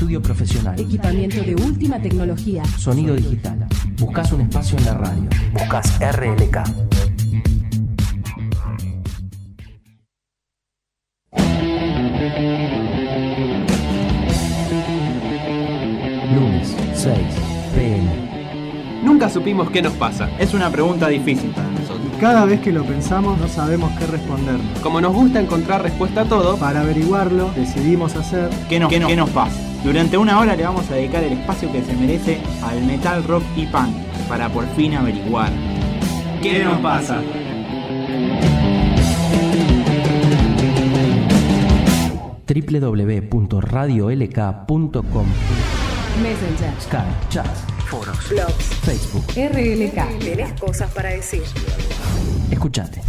Estudio profesional. Equipamiento de última tecnología. Sonido digital. Buscás un espacio en la radio. Buscás RLK. Lunes, 6 p.m. Nunca supimos qué nos pasa. Es una pregunta difícil para nosotros. Cada vez que lo pensamos no sabemos qué responder. Como nos gusta encontrar respuesta a todo, Para averiguarlo, decidimos hacer ¿Qué nos pasa? Durante una hora le vamos a dedicar el espacio que se merece al metal, rock y punk, para por fin averiguar ¿qué nos pasa? www.radiolk.com. Messenger. Skype, chats, foros, Blogs. Facebook. RLK. Tenés cosas para decir. Escuchate.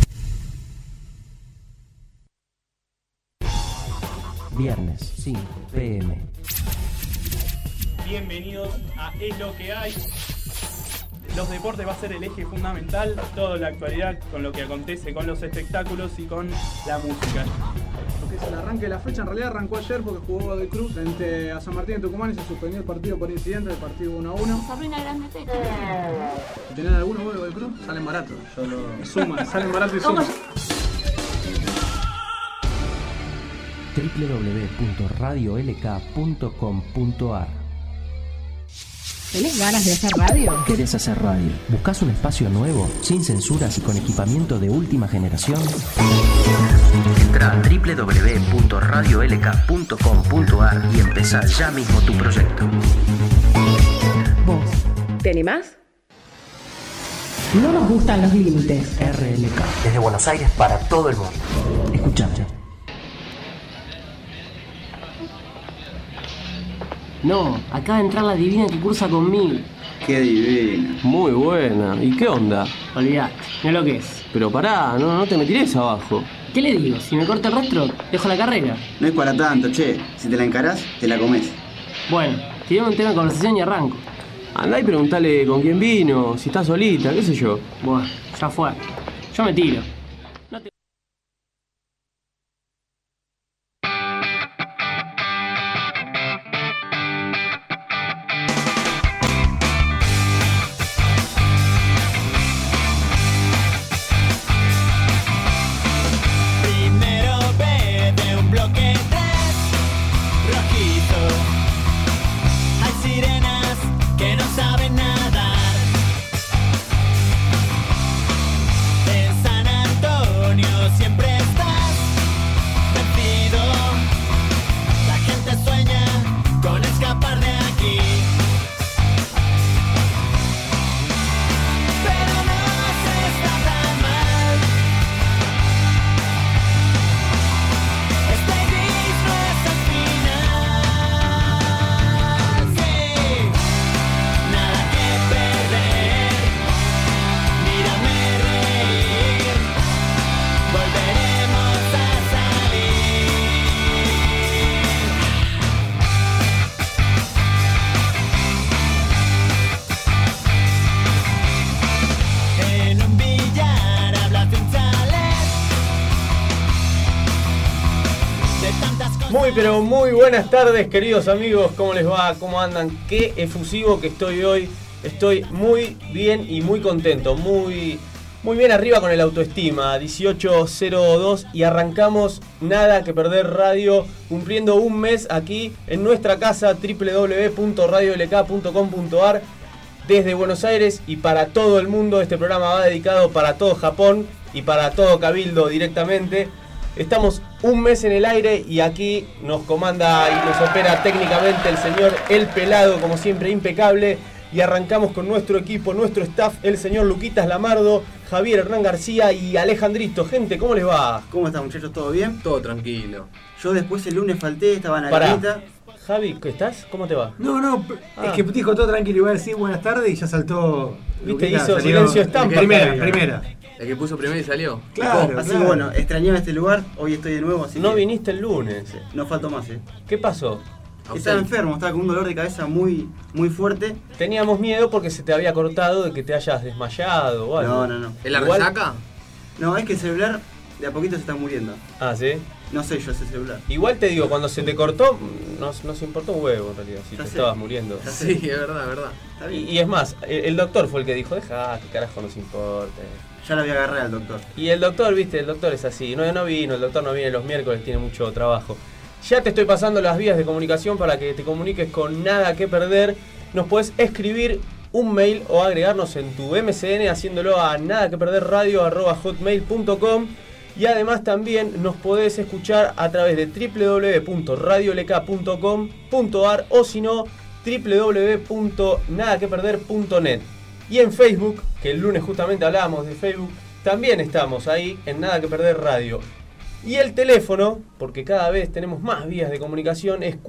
Viernes, 5 p.m. Bienvenidos a Es lo que hay. Los deportes va a ser el eje fundamental, toda la actualidad con lo que acontece con los espectáculos y con la música. Lo que es el arranque de la fecha, en realidad arrancó ayer porque jugó Godoy Cruz frente a San Martín de Tucumán y se suspendió el partido por incidente, el partido 1-1. Sabrina Grande Techo. ¿Tenés alguno vos de Godoy Cruz? Salen baratos. Salen baratos y suman. www.radiolk.com.ar. ¿Tenés ganas de hacer radio? ¿Querés hacer radio? ¿Buscás un espacio nuevo, sin censuras y con equipamiento de última generación? Entrá a www.radiolk.com.ar y empezá ya mismo tu proyecto. ¿Vos te animás? No nos gustan los límites. RLK. Desde Buenos Aires para todo el mundo. Escuchate. No, acaba de entrar la divina que cursa conmigo. ¡Qué divina! muy buena. ¿Y qué onda? Olvidate, no lo que es. Pero pará, no te me tires abajo. ¿Qué le digo? Si me corta el rastro, dejo la carrera. No es para tanto, che. Si te la encarás, te la comés. Bueno, tirame un tema de conversación y arranco. Andá y preguntale con quién vino, si está solita, qué sé yo. Bueno, ya fue. Yo me tiro. Pero muy buenas tardes, queridos amigos, ¿cómo les va? ¿Cómo andan? Qué efusivo que estoy hoy. Estoy muy bien y muy contento, muy bien arriba con el autoestima. 18:02 y arrancamos Nada que Perder Radio, cumpliendo un mes aquí en nuestra casa, www.radiolk.com.ar, desde Buenos Aires y para todo el mundo. Este programa va dedicado para todo Japón y para todo Cabildo directamente. Estamos un mes en el aire y aquí nos comanda y nos opera técnicamente el señor El Pelado, como siempre, impecable. Y arrancamos con nuestro equipo, nuestro staff, el señor Luquitas Lamardo, Javier Hernán García y Alejandrito. Gente, ¿cómo les va? ¿Cómo están, muchachos? ¿Todo bien? Todo tranquilo. Yo después el lunes falté, estaba en la Pará. camita. Javi, ¿qué estás? ¿Cómo te va? No, es que dijo todo tranquilo, iba a decir buenas tardes y ya saltó. Viste, Luquita, hizo salió silencio estampa. Primera. El que puso primero y salió. Claro, Así que bueno, extrañaba este lugar, hoy estoy de nuevo, así No que viniste el lunes. no falto más, ¿Qué pasó? Estaba enfermo, estaba con un dolor de cabeza muy fuerte. Teníamos miedo porque se te había cortado de que te hayas desmayado o algo. No. ¿Es la Igual- resaca? No, es que el celular de a poquito se está muriendo. Ah, ¿sí? no sé yo ese celular. Igual te digo, cuando se te cortó, nos importó un huevo en realidad, si Ya te sé. estabas muriendo. Ya sé. Sí, es verdad, es verdad. Está bien. Y es más, el doctor fue el que dijo, deja, que carajo nos importe. Ya la voy a agarrar al doctor. Y el doctor, viste, el doctor es así, no vino, el doctor no viene los miércoles, tiene mucho trabajo. Ya te estoy pasando las vías de comunicación para que te comuniques con Nada que Perder. Nos puedes escribir un mail o agregarnos en tu MCN haciéndolo a nadaqueperderradio@hotmail.com. Y además también nos podés escuchar a través de www.radiolk.com.ar o si no, www.nadaqueperder.net. Y en Facebook, que el lunes justamente hablábamos de Facebook, también estamos ahí en Nada que Perder Radio. Y el teléfono, porque cada vez tenemos más vías de comunicación, es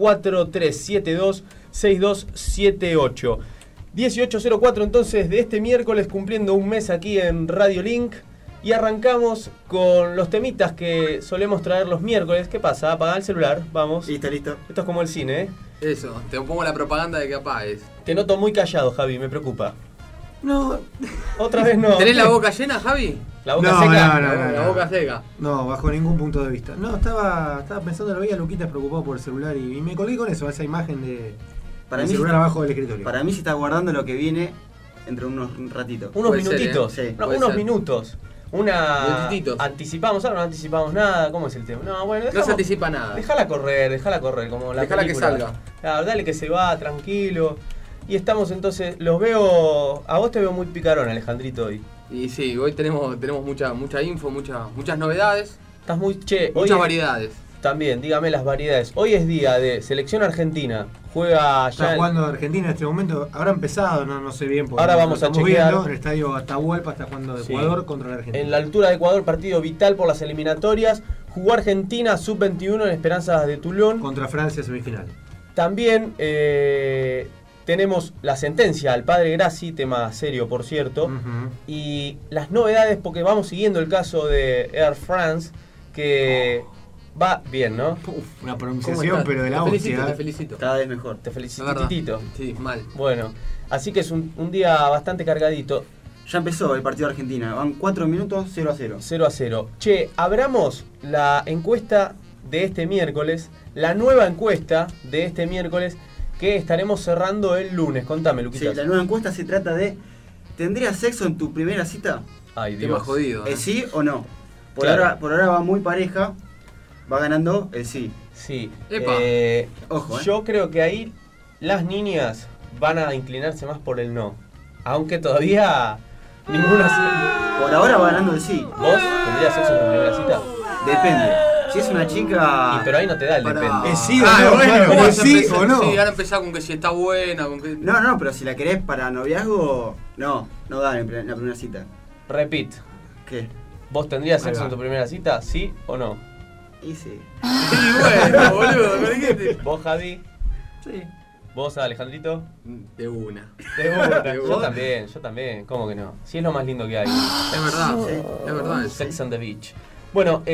4372-6278. 1804 entonces de este miércoles, cumpliendo un mes aquí en Radio Link. Y arrancamos con los temitas que solemos traer los miércoles. ¿Qué pasa? Apaga el celular, vamos. Listo. Esto es como el cine, ¿eh? Eso, te pongo la propaganda de que apagues. Te noto muy callado, Javi, me preocupa. No. Otra vez no. ¿Tenés la boca llena, Javi? ¿La boca No, seca? La boca seca. No, bajo ningún punto de vista. No, estaba pensando, lo veía Luquitas preocupado por el celular y me colgué con eso, esa imagen de Para el mí celular se- abajo del escritorio. Para mí se está guardando lo que viene entre unos ratitos. Unos Puede ser, minutitos. ¿eh? Sí, No, puede unos ser. minutos. Una. Minutitos. ¿Anticipamos algo? ¿No anticipamos nada? ¿Cómo es el tema? No, bueno, No se anticipa nada. Déjala correr, como la Dejala que película. salga. Claro, dale que se va, tranquilo. Y estamos entonces, los veo. A vos te veo muy picarón, Alejandrito, hoy. Y sí, hoy tenemos mucha info, muchas novedades, Estás muy. Che, hoy muchas es- variedades. También, dígame las variedades. Hoy es día de selección argentina. Juega Está ya. jugando Argentina en este momento, habrá empezado, no sé bien. porque Ahora no lo vamos a estamos chequear. viendo. En el estadio Atahualpa está jugando Sí. Ecuador contra la Argentina. En la altura de Ecuador, partido vital por las eliminatorias. Jugó Argentina sub-21 en Esperanzas de Toulon. Contra Francia semifinal. También tenemos la sentencia al padre Grassi, tema serio por cierto. Ujú. Y las novedades, porque vamos siguiendo el caso de Air France, que va bien, ¿no? Uf, una ¿Cómo pronunciación, estás? pero de la Te felicito, hostia. te felicito. Cada vez mejor. Te La felicito, verdad. Titito. Sí, mal. Bueno, así que es un día bastante cargadito. Ya empezó el partido de Argentina. Van 4 minutos, 0-0. 0-0. Che, abramos la encuesta de este miércoles, la nueva encuesta de este miércoles, que estaremos cerrando el lunes. Contame, Sí, Luquitas. la nueva encuesta se trata de: ¿tendrías sexo en tu primera cita? Ay, Tema Dios. jodido. ¿Eh? ¿Sí o no? Claro. Por ahora va muy pareja. Va ganando el sí. Sí. Epa. Ojo, Yo creo que ahí las niñas van a inclinarse más por el no. Aunque todavía ninguna... Por ahora va ganando el sí. ¿Vos tendrías sexo en tu primera cita? Depende. Si es una chica. Y pero ahí no te da el Para- depende. Es sí o Ah, no, bueno, claro, ¿cómo es vas a sí empezar? o no. Sí, ahora empezar con que si está buena, con que... No, pero si la querés para noviazgo, no da en la primera cita. Repito, ¿Qué? ¿vos tendrías Ahí sexo va. en tu primera cita? ¿Sí o no? Y sí. Sí, bueno, boludo, ¿qué te- ¿Vos, Javi? Sí. ¿Vos, Alejandrito? De una. De una. De Yo una. también. ¿Cómo que no? Si es lo más lindo que hay. Es verdad, Sí. es verdad. Sex on the Beach. Bueno,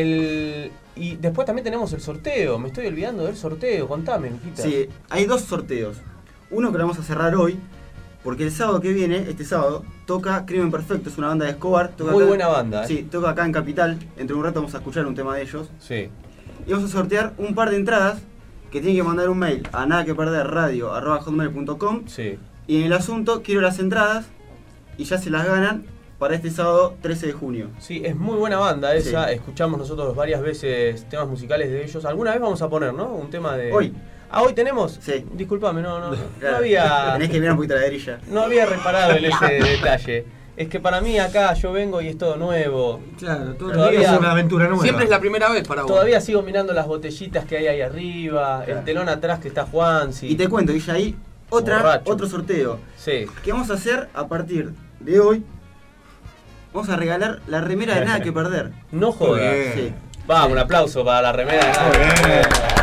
y después también tenemos el sorteo. Me estoy olvidando del sorteo. Contame, Luquita. Sí, hay dos sorteos. Uno que lo vamos a cerrar hoy, porque el sábado que viene, este sábado, toca Crimen Perfecto, es una banda de Escobar. Toca Muy acá- buena banda, Sí, toca acá en Capital. Dentro de un rato vamos a escuchar un tema de ellos. Sí. Y vamos a sortear un par de entradas que tienen que mandar un mail a nadaqueperderradio@hotmail.com. Sí. Y en el asunto, quiero las entradas y ya se las ganan para este sábado 13 de junio. Sí, es muy buena banda esa. Sí. Escuchamos nosotros varias veces temas musicales de ellos. Alguna vez vamos a poner, ¿no? Un tema de... Hoy. Ah, ¿hoy tenemos? Sí. Disculpame, no Claro, había... Tenés que mirar un poquito la grilla. No había reparado en ese detalle. Es que para mí acá yo vengo y es todo nuevo. Claro, todos los Todavía- días es una aventura nueva. Siempre es la primera vez para vos. Todavía sigo mirando las botellitas que hay ahí arriba, Claro. el telón atrás que está Juansi. Y te cuento, Guilla, ahí Borracho. otro sorteo. Sí. ¿Qué vamos a hacer a partir de hoy? Vamos a regalar la remera de Nada que Perder. No jodas. Bien. Sí. Vamos, un aplauso para la remera de Nada. Muy bien.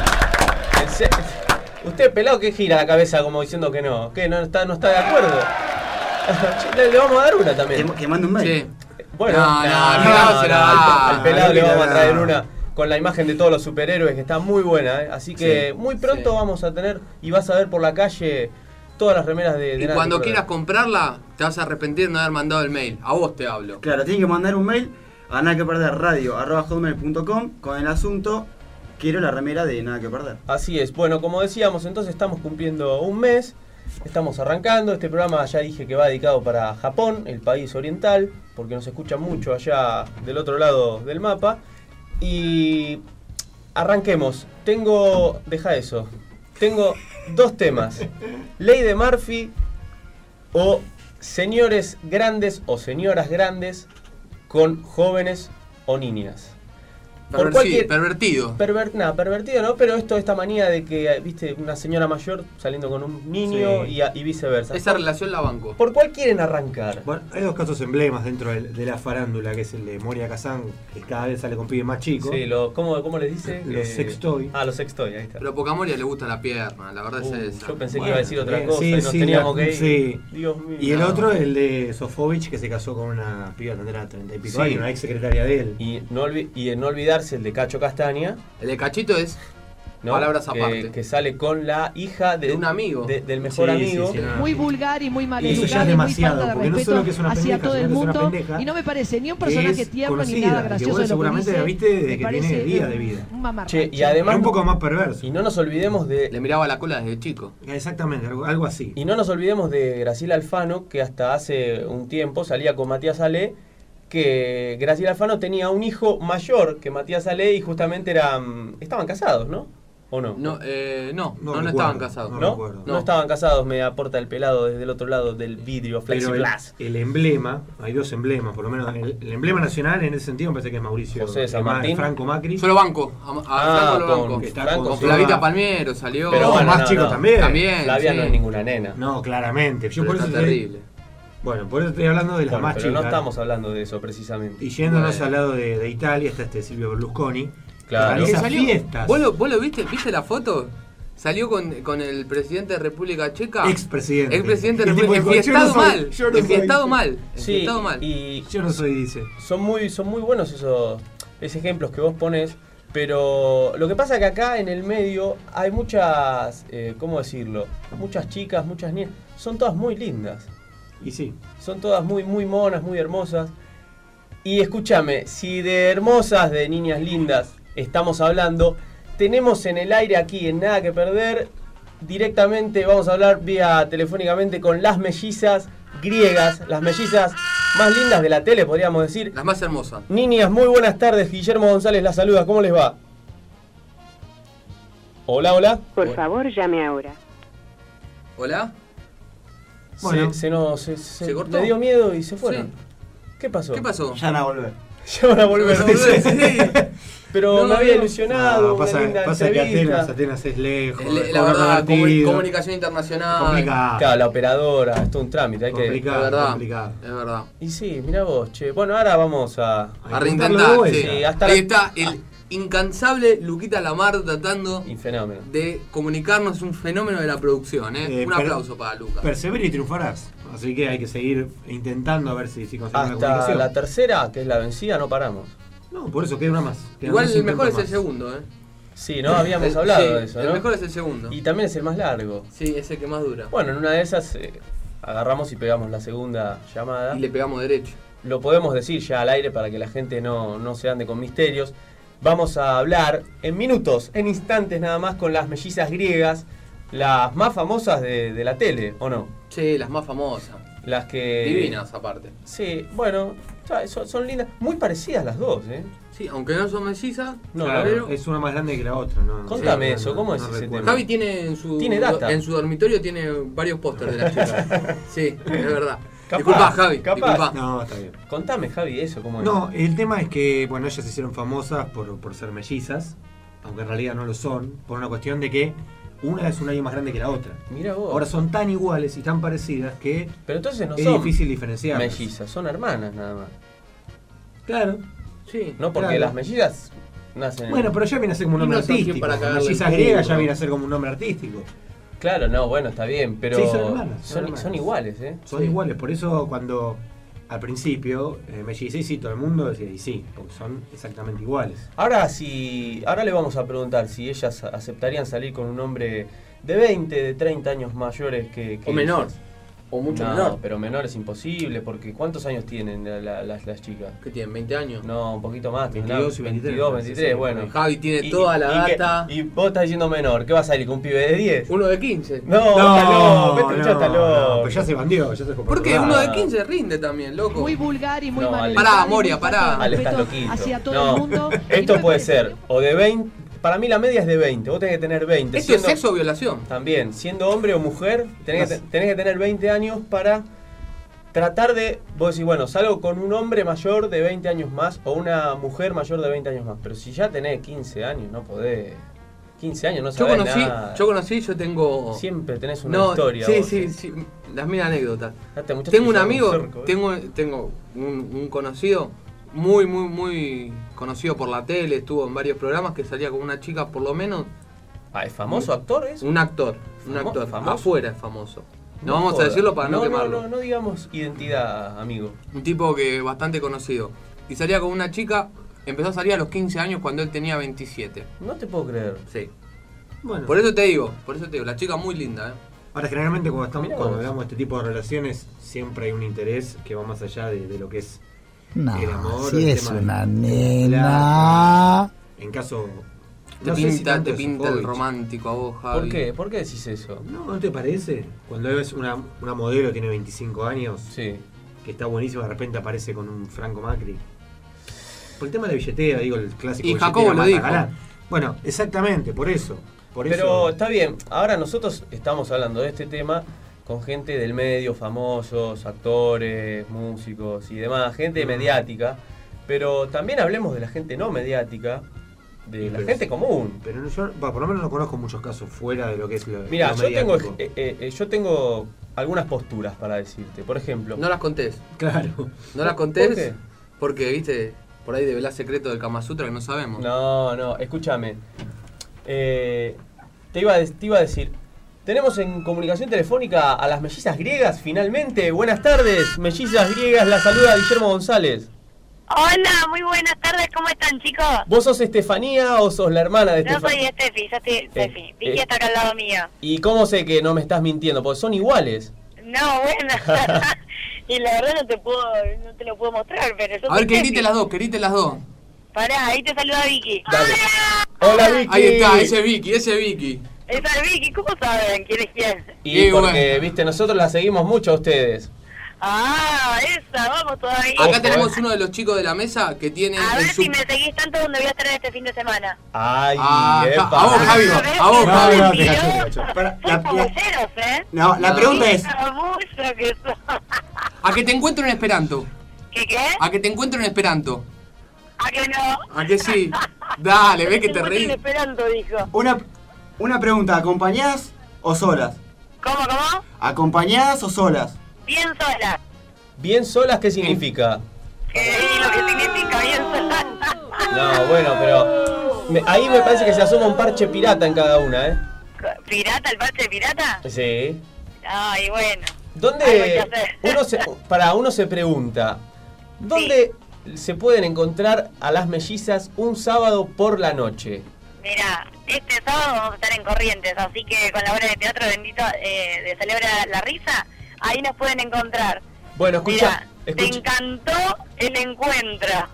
En serio. Usted pelado que gira la cabeza como diciendo que no. ¿Qué? ¿No está de acuerdo? Le vamos a dar una también. Que mande un mail. Sí. Bueno, No, será. al pelado le vamos a traer No. una con la imagen de todos los superhéroes que está muy buena, ¿eh? Así que Sí, muy pronto sí. vamos a tener y vas a ver por la calle todas las remeras de Y Nada cuando que Perder. quieras comprarla, te vas a arrepentir de no haber mandado el mail. A vos te hablo. Claro, tienen que mandar un mail a nadaqueperderradio@hotmail.com con el asunto quiero la remera de Nada que Perder. Así es. Bueno, como decíamos, entonces estamos cumpliendo un mes. Estamos arrancando. Este programa ya dije que va dedicado para Japón, el país oriental, porque nos escuchan mucho allá del otro lado del mapa. Y arranquemos. Deja eso. Tengo dos temas. Ley de Murphy o señores grandes o señoras grandes con jóvenes o niñas. Pervertido. Pervertido no, pero esta manía de que, viste, una señora mayor saliendo con un niño y viceversa. Esa relación la banco. ¿Por cuál quieren arrancar? Bueno, hay dos casos emblemas dentro de la farándula, que es el de Moria Kazan, que cada vez sale con pibes más chicos. Sí, ¿cómo les dice? Los sextoy. Los sextoy, ahí está. Pero porque a Moria le gusta la pierna, la verdad es esa. Yo pensé que iba a decir otra cosa y nos teníamos que ir. Sí. Dios mío. Y el otro, el de Sofovich, que se casó con una piba que tendrá 30 y pico años, una ex secretaria de él. Y no olvidarse el de Cacho Castaña. El de Cachito es palabras aparte. Que sale con la hija de un amigo. Del mejor amigo. Sí, muy vulgar y muy maleducado. Eso ya es demasiado, porque no solo que es una pendeja, hacia todo el mundo. Y no me parece ni un personaje tierno ni nada gracioso de lo seguramente que la viste desde que tiene día de vida. Un mamarracho. Y además un poco más perverso. Y no nos olvidemos de... Le miraba la cola desde chico. Exactamente, algo así. Y no nos olvidemos de Graciela Alfano, que hasta hace un tiempo salía con Matías Ale, que Graciela Alfano tenía un hijo mayor que Matías Ale y justamente estaban casados, ¿no? ¿O no? No estaban casados. No estaban casados, me aporta el pelado desde el otro lado del vidrio Flexiglass. El emblema, hay dos emblemas, por lo menos el emblema nacional en ese sentido me parece que es Mauricio José San Martín. Franco Macri. Yo lo banco, a Franco lo banco. Con Flavita Palmiero salió. Pero más chicos también. Flavia no es ninguna nena. No, claramente. Yo por eso terrible. Bueno, por eso estoy hablando de las más chicas. Pero no estamos hablando de eso precisamente. Y yéndonos al lado de Italia, está Silvio Berlusconi. Claro. Salió, fiestas. ¿Vos lo viste? ¿Viste la foto? Salió con el presidente de República Checa. Expresidente de República Enfiestado mal. Enfiestado mal. Y yo no soy, dice. Son muy buenos esos ejemplos que vos pones. Pero lo que pasa es que acá en el medio hay muchas, ¿cómo decirlo? Muchas chicas, muchas niñas. Son todas muy lindas. Y sí. Son todas muy monas, muy hermosas. Y escúchame, si de hermosas, de niñas lindas estamos hablando, tenemos en el aire aquí en Nada que Perder, directamente vamos a hablar vía telefónicamente con las mellizas griegas, las mellizas más lindas de la tele, podríamos decir. Las más hermosas. Niñas, muy buenas tardes. Guillermo González las saluda. ¿Cómo les va? Hola. Por favor, llame ahora. Hola. Bueno, se cortó. Le dio miedo y se fueron. Sí. ¿Qué pasó? Ya van a volver. Sí. Pero me había ilusionado. Pasa que Atenas es lejos. La verdad, comunicación internacional. Complicado. Claro, la operadora, esto es un trámite. Complicado. Es verdad. Y sí, mirá vos, che. Bueno, ahora vamos a reintentar. Sí, ahí está el incansable Luquita Lamar tratando fenómeno de comunicarnos, un fenómeno de la producción. Un aplauso para Lucas. Persevera y triunfarás. Así que hay que seguir intentando a ver si conseguimos la comunicación. Hasta la tercera, que es la vencida, no paramos. No, por eso queda una más. Igual el mejor es el segundo, Sí, ¿no? Habíamos hablado de eso, ¿no? El mejor es el segundo. Y también es el más largo. Sí, es el que más dura. Bueno, en una de esas agarramos y pegamos la segunda llamada. Y le pegamos derecho. Lo podemos decir ya al aire para que la gente no se ande con misterios. Vamos a hablar en minutos, en instantes nada más, con las mellizas griegas, las más famosas de la tele, ¿o no? Sí, las más famosas. Las que... Divinas, aparte. Sí, bueno, son lindas, muy parecidas las dos, Sí, aunque no son mellizas, claro, es una más grande que la otra, ¿no? Contame eso, ¿cómo es ese tema? Javi tiene en su dormitorio tiene varios pósters de las chicas. Sí, es verdad. Disculpa, Javi. Disculpa. No, está bien. Contame, Javi, eso, ¿cómo es? No, el tema es que, bueno, ellas se hicieron famosas por ser mellizas, aunque en realidad no lo son, por una cuestión de que una es un año más grande que la otra. Mira vos. Ahora son tan iguales y tan parecidas que pero entonces no es son difícil diferenciar. Mellizas, son hermanas nada más. Claro. Sí. No, porque las mellizas nacen... Bueno, pero ya viene a ser como un nombre artístico. Las mellizas griegas ya viene a ser como un nombre artístico. Claro, no, bueno, está bien, pero... Sí, son hermanas. Son iguales, Son iguales, por eso cuando al principio me dice, sí, todo el mundo decía, y sí, porque son exactamente iguales. Ahora le vamos a preguntar si ellas aceptarían salir con un hombre de 20, de 30 años mayores que o menor. O mucho no, menor. pero menor es imposible, porque ¿cuántos años tienen las chicas? ¿Qué tienen? ¿20 años? No, un poquito más. 22 y 22, 23, sí, bueno. Javi tiene toda la data. Y vos estás diciendo menor, ¿qué vas a salir con un pibe de 10? Uno de 15. No, está loco. Pues ya se bandió, ya se compró. ¿Por qué? Uno de 15 rinde también, loco. Muy vulgar y muy mal. Pará, Moria, pará. Ale, estás loquito. Hacia todo el mundo. Esto puede ser o de 20. Para mí la media es de 20. Vos tenés que tener 20. ¿Esto es sexo o violación? También. Siendo hombre o mujer, tenés que tener 20 años para tratar de. Vos decís, bueno, salgo con un hombre mayor de 20 años más o una mujer mayor de 20 años más. Pero si ya tenés 15 años, no podés. 15 años no sabés nada. Yo tengo... Siempre tenés una historia. Sí. Las mil anécdotas. Tengo un amigo, tengo un conocido, muy conocido por la tele, estuvo en varios programas, que salía con una chica por lo menos. ¿Es famoso actor eso? Un actor, ¿Famoso? Afuera es famoso. No vamos a decirlo para no quemarlo. No digamos identidad, amigo. Un tipo que bastante conocido. Y salía con una chica, empezó a salir a los 15 años cuando él tenía 27. No te puedo creer. Sí. Bueno. Por eso te digo, la chica muy linda, Ahora, generalmente cuando hablamos de este tipo de relaciones, siempre hay un interés que va más allá de lo que es el amor. Si el es tema una de nena. En caso... Te pinta el romántico a vos, Javi. ¿Por qué? ¿Por qué decís eso? ¿No te parece? Cuando ves una modelo, tiene 25 años, sí, que está buenísima, de repente aparece con un Franco Macri. Por el tema de la billetera, digo, el clásico. Y Jacobo lo dijo. Bueno, exactamente, por eso. Pero está bien, ahora nosotros estamos hablando de este tema con gente del medio, famosos, actores, músicos y demás, gente mediática, pero también hablemos de la gente no mediática, de la gente común. Pero yo, por lo menos no conozco muchos casos fuera de lo que es lo Mirá, mediático. yo tengo algunas posturas para decirte. Por ejemplo... No las contés. Claro. No las contés. ¿Por qué? Porque, viste, por ahí develás secretos del Kama Sutra que no sabemos. No, escúchame. Te iba a decir... Tenemos en comunicación telefónica a las mellizas griegas, finalmente. Buenas tardes, mellizas griegas. La saluda Guillermo González. Hola, muy buenas tardes, ¿cómo están, chicos? ¿Vos sos Estefanía o sos la hermana de Estefanía? Yo soy Estefi, yo soy Estefi. Vicky está acá al lado mío. ¿Y cómo sé que no me estás mintiendo? Porque son iguales. No, bueno. Y la verdad no te lo puedo mostrar, pero yo a ver, que grite las dos, Pará, ahí te saluda Vicky. Dale. Hola, Vicky. Ahí está, ese Vicky. Esa es Vicky, ¿cómo saben quién es quién? Y porque, viste, nosotros la seguimos mucho a ustedes. Ah, esa, vamos todavía. Acá tenemos uno de los chicos de la mesa que tiene... A ver si me seguís tanto donde voy a estar este fin de semana. Ay, epa. A vos, Javi. A vos, Javi. No, la pregunta es... ¿A que te encuentro en Esperanto? ¿Qué? ¿A que te encuentro en Esperanto? ¿A que no? ¿A que sí? Dale, ve que te reís. Esperanto, dijo. Una pregunta, ¿acompañadas o solas? ¿Cómo? ¿Acompañadas o solas? Bien solas. ¿Bien solas qué significa? Lo que significa bien solas. No, bueno, pero... ahí me parece que se asoma un parche pirata en cada una, ¿eh? ¿Pirata? ¿El parche pirata? Sí. Ay, bueno. ¿Dónde uno se pregunta, ¿dónde se pueden encontrar a las mellizas un sábado por la noche? Mira, este sábado vamos a estar en Corrientes, así que con la obra de teatro bendito de Celebra la Risa, ahí nos pueden encontrar. Bueno, escucha. Te encantó el encuentro.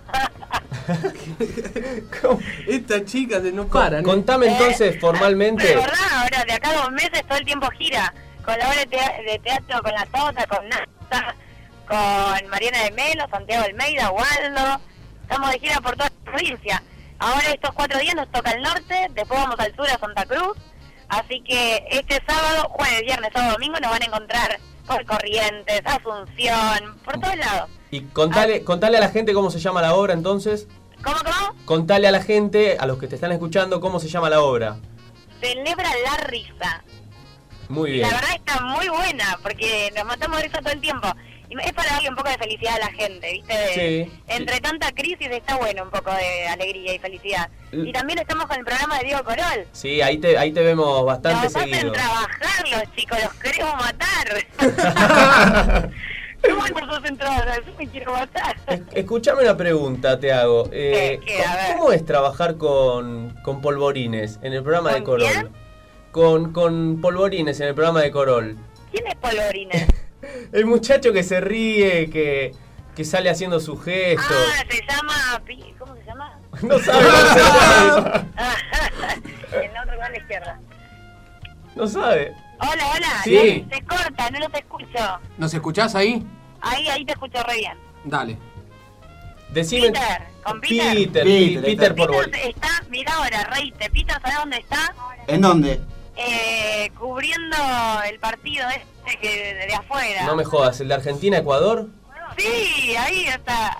Esta chica no para. Contame entonces formalmente. De verdad, ahora de acá a 2 meses todo el tiempo gira. Con la obra de teatro, con la Tota, con Nata, con Mariana de Melo, Santiago Almeida, Waldo. Estamos de gira por toda la provincia. Ahora estos 4 días nos toca el norte, después vamos al sur a Santa Cruz. Así que este sábado, jueves, viernes, sábado, domingo nos van a encontrar por Corrientes, Asunción, por todos lados. Y contale a la gente cómo se llama la obra entonces. ¿Cómo? Contale a la gente, a los que te están escuchando, cómo se llama la obra. Celebra la Risa. Muy bien. La verdad está muy buena, porque nos matamos de risa todo el tiempo. Y es para darle un poco de felicidad a la gente, ¿viste? Sí. Entre tanta crisis está bueno un poco de alegría y felicidad. Y también estamos con el programa de Diego Corol. Sí, ahí te vemos bastante nos seguido. Nos hacen trabajar los chicos, los queremos matar. ¿Cómo nos hacen trabajar? Yo me quiero matar. Escuchame una pregunta, te hago. ¿Cómo es trabajar con Polvorines en el programa de Corol? ¿Quién? Con Polvorines en el programa de Corol. ¿Quién es Polvorines? El muchacho que se ríe, que sale haciendo sus gestos. Se llama... ¿Cómo se llama? No sabe cómo se llama. El otro va a la izquierda. No sabe. Hola. Sí. Se corta, no los escucho. ¿Nos escuchás ahí? Ahí te escucho re bien. Dale. Decime. Peter, con Peter. Peter por Peter está, mira ahora, reíte. Peter, ¿sabes dónde está? ¿En dónde? Cubriendo el partido que de afuera. No me jodas, ¿el de Argentina-Ecuador? Sí, ahí está.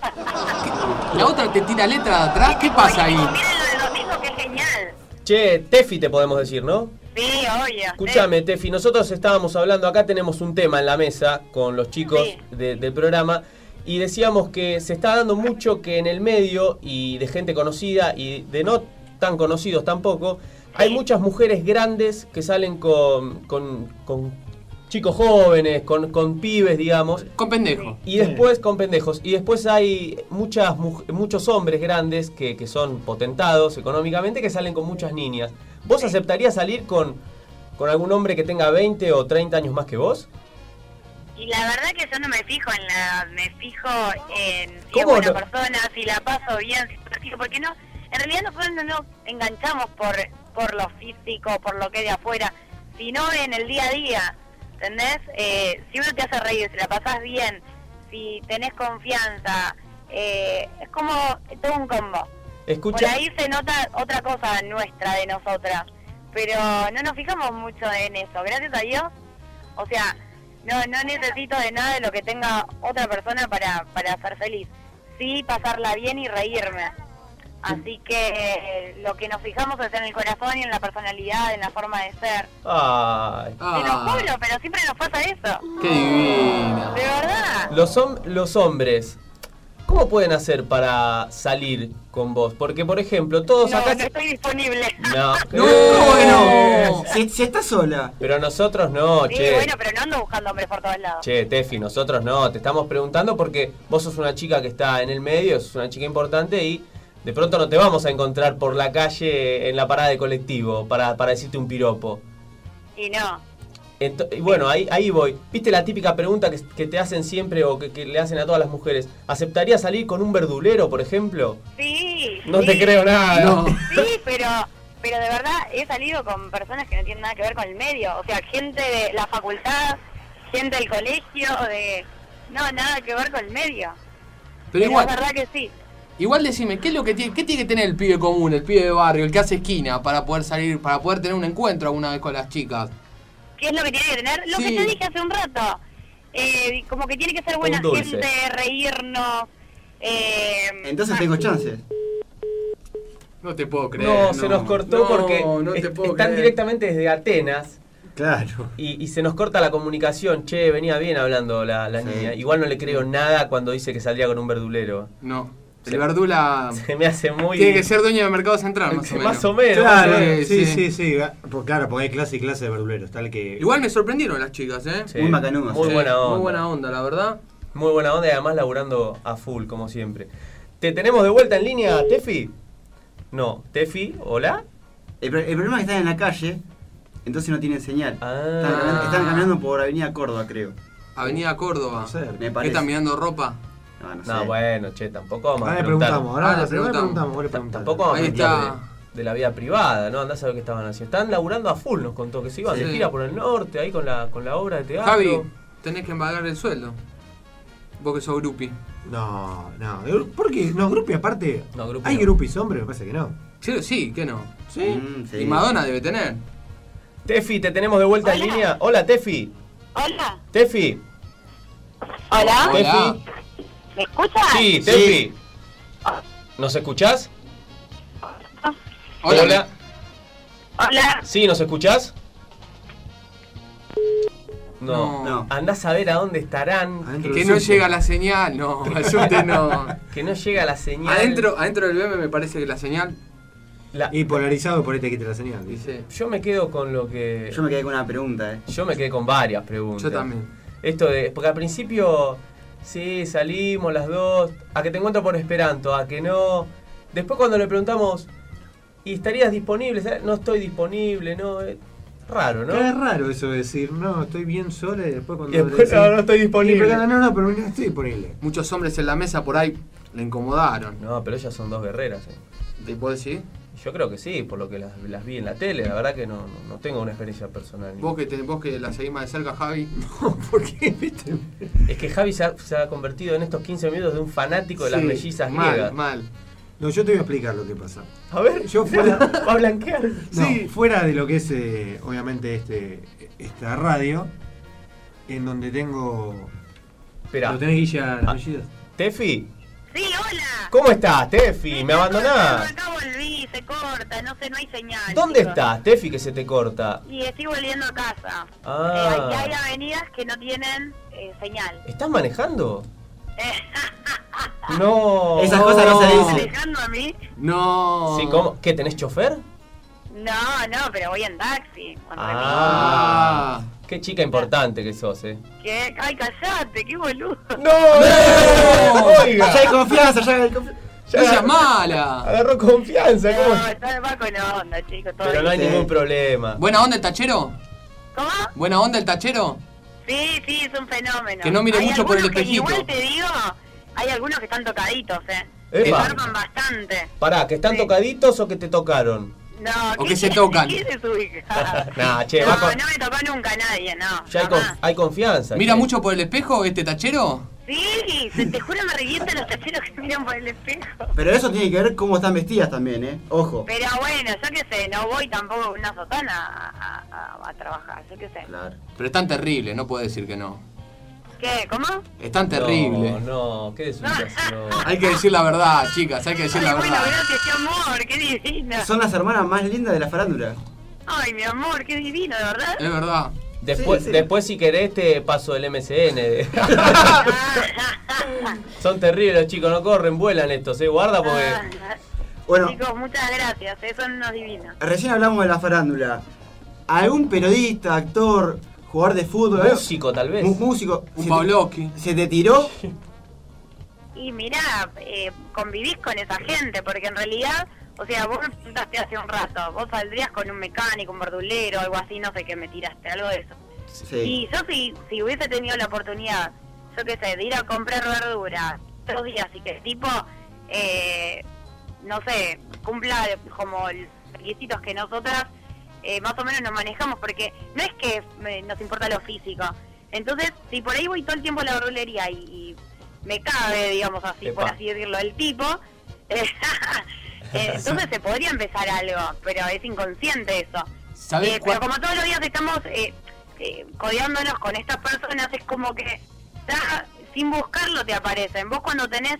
La otra te tira letra de atrás, ¿qué pasa ahí? Miren lo del domingo, que genial. Che, Tefi te podemos decir, ¿no? Sí, obvio. Escúchame, Tefi, nosotros estábamos hablando, acá tenemos un tema en la mesa con los chicos del programa y decíamos que se está dando mucho que en el medio y de gente conocida y de no tan conocidos tampoco, hay muchas mujeres grandes que salen con chicos jóvenes, con pibes, digamos. Con pendejos. Y después con pendejos. Y después hay muchos hombres grandes que son potentados económicamente que salen con muchas niñas. ¿Vos aceptarías salir con algún hombre que tenga 20 o 30 años más que vos? Y la verdad que yo no me fijo me fijo en si es buena persona, si la paso bien, porque no, en realidad nosotros no nos enganchamos por lo físico, por lo que es de afuera, sino en el día a día, ¿entendés? Si uno te hace reír, si la pasás bien, si tenés confianza, es como todo un combo. Por ahí se nota otra cosa nuestra, de nosotras, pero no nos fijamos mucho en eso, gracias a Dios. O sea, no necesito de nada de lo que tenga otra persona para ser feliz. Sí, pasarla bien y reírme. Así que lo que nos fijamos es en el corazón y en la personalidad, en la forma de ser. Ay. Te lo juro, pero siempre nos pasa eso. ¡Qué divina! De verdad. Los hombres, ¿cómo pueden hacer para salir con vos? Porque, por ejemplo, todos acá... No estoy disponible. No. ¿Cómo que no? Si estás sola. Pero nosotros no, sí, che. Bueno, pero no ando buscando hombres por todos lados. Che, Tefi, nosotros no. Te estamos preguntando porque vos sos una chica que está en el medio, sos una chica importante y de pronto no te vamos a encontrar por la calle en la parada de colectivo para decirte un piropo. Y no. Y bueno, ahí voy. ¿Viste la típica pregunta que te hacen siempre o que le hacen a todas las mujeres? ¿Aceptarías salir con un verdulero, por ejemplo? Sí. No te creo nada. No. Sí, pero de verdad he salido con personas que no tienen nada que ver con el medio. O sea, gente de la facultad, gente del colegio, nada que ver con el medio. Pero igual, es verdad que sí. Igual decime, ¿qué tiene que tener el pibe común, el pibe de barrio, el que hace esquina, para poder salir, para poder tener un encuentro alguna vez con las chicas? ¿Qué es lo que tiene que tener? Lo que te dije hace un rato. Como que tiene que ser buena gente, reírnos. Entonces tengo chances. No te puedo creer. No, se nos cortó porque están directamente desde Atenas. Claro. Y se nos corta la comunicación. Che, venía bien hablando la niña. Igual no le creo nada cuando dice que saldría con un verdulero. No. El verdula se me hace muy... Tiene que ser dueño del mercado central, más o menos. Más o menos. Claro, sí. Pues claro, porque hay clase y clase de verduleros. Tal que... Igual me sorprendieron las chicas, ¿eh? Sí. Muy macanudas. Muy buena onda. Muy buena onda, la verdad. Muy buena onda y además laburando a full, como siempre. ¿Te tenemos de vuelta en línea, Tefi? No. ¿Tefi? ¿Hola? El problema es que están en la calle, entonces no tienen señal. Están caminando por Avenida Córdoba, creo. Avenida Córdoba. No sé, me ¿Qué parece. están mirando ropa? No sé. No, bueno, che, tampoco vamos a preguntar. Tampoco vamos a preguntar de la vida privada, ¿no? Andás a ver qué estaban haciendo. Están laburando a full, nos contó que se iban de gira por el norte, ahí con la obra de teatro. Javi, tenés que embargar el sueldo. Vos que sos grupi. No. ¿Por qué? No, grupi aparte. No, grupi ¿Hay no. grupis hombres? Me parece que no. Sí, ¿qué no? Sí. Sí. Y Madonna debe tener. Tefi, te tenemos de vuelta en línea. Hola, Tefi. Hola. Tefi. Hola. Tefi. ¿Me escuchas? Sí, Tefi. ¿Nos escuchás? Hola. Hola. Sí, ¿nos escuchás? No. Andás a ver a dónde estarán. Que no llega la señal, no. Al subte no. Que no llega la señal. Adentro del BM me parece que la señal... Y polarizado, por ahí te quite la señal. Dice. Yo me quedo con lo que... Yo me quedé con una pregunta, Yo me quedé con varias preguntas. Yo también. Esto de... Porque al principio... Sí, salimos las dos. A que te encuentro por Esperanto, a que no. Después cuando le preguntamos, ¿y estarías disponible? No estoy disponible, no. Raro, ¿no? Es raro eso de decir, no, estoy bien sola y después cuando... Y después decís, no estoy disponible. Pero pero no estoy disponible. Muchos hombres en la mesa por ahí le incomodaron. No, pero ellas son dos guerreras. ¿Te puedo decir? Yo creo que sí, por lo que las vi en la tele. La verdad que no tengo una experiencia personal. Vos que la seguís más de cerca, Javi. No, ¿por qué? ¿Viste? Es que Javi se ha convertido en estos 15 minutos de un fanático de las mellizas griegas. Mal. No, yo te voy a explicar lo que pasa. A ver, yo fuera... ¿Va a blanquear? No, sí. Fuera de lo que es, obviamente, esta radio, en donde tengo... Espera. ¿Lo tenés, Guilla, las mellizas? ¿Tefi? Sí, hola. ¿Cómo estás, Tefi? ¿Me abandonás? Acá volví, se corta, no sé, no hay señal. ¿Dónde chicos. estás, Tefi, que se te corta? Y estoy volviendo a casa. Ah. Hay avenidas que no tienen señal. ¿Estás manejando? No. Esas cosas no se dicen. ¿Manejando a mí? No. Sí, ¿cómo? ¿Qué, tenés chofer? No, pero voy en taxi. Qué chica importante que sos, ¿Qué? Ay, callate, qué boludo. ¡No! Oiga. Ya hay confianza, ya hay confianza. ¡No seas mala! Agarró confianza, ¿cómo? No, va con onda, chicos. Pero no hay ningún problema. ¿Buena onda el tachero? ¿Cómo? ¿Buena onda el tachero? Sí, es un fenómeno. Que no mire mucho por el espejito. Igual te digo, hay algunos que están tocaditos, Epa. Se arman bastante. Pará, ¿que están tocaditos o que te tocaron? No, o que se tocan. ¿Qué se ubica? Nah, che, no me tocó nunca nadie, no. Ya hay confianza. ¿Mira mucho por el espejo este tachero? Sí, te juro me revientan los tacheros que miran por el espejo. Pero eso tiene que ver cómo están vestidas también, Ojo. Pero bueno, yo qué sé, no voy tampoco con una sotana a trabajar, yo qué sé. Claro. Pero es tan terrible, no puedo decir que no. ¿Qué? ¿Cómo? Es tan terrible. No, qué desubicación. Hay que decir la verdad, chicas, hay que decir la verdad. Bueno, gracias, qué amor, qué divina. Son las hermanas más lindas de la farándula. Ay, mi amor, qué divino, ¿de verdad? Es verdad. Después si querés te paso el MCN. Son terribles los chicos, no corren, vuelan estos, guarda porque... Bueno, chicos, muchas gracias, son unos divinos. Recién hablamos de la farándula. ¿Algún periodista, actor, jugador de fútbol? Músico tal vez. Músico. Un Pavlovsky. ¿Se te tiró? Y mirá, convivís con esa gente, porque en realidad... O sea, vos me preguntaste hace un rato, vos saldrías con un mecánico, un verdulero, algo así, no sé qué me tiraste, algo de eso. Sí. Y yo si hubiese tenido la oportunidad, yo qué sé, de ir a comprar verdura 3 días y que el tipo, no sé, cumpla como los requisitos que nosotras más o menos nos manejamos, porque no es que nos importa lo físico. Entonces, si por ahí voy todo el tiempo a la verdulería y me cabe, digamos así, por así decirlo, el tipo... entonces se podría empezar algo, pero es inconsciente eso. Pero como todos los días estamos codeándonos con estas personas, es como que ya, sin buscarlo te aparecen. Vos cuando tenés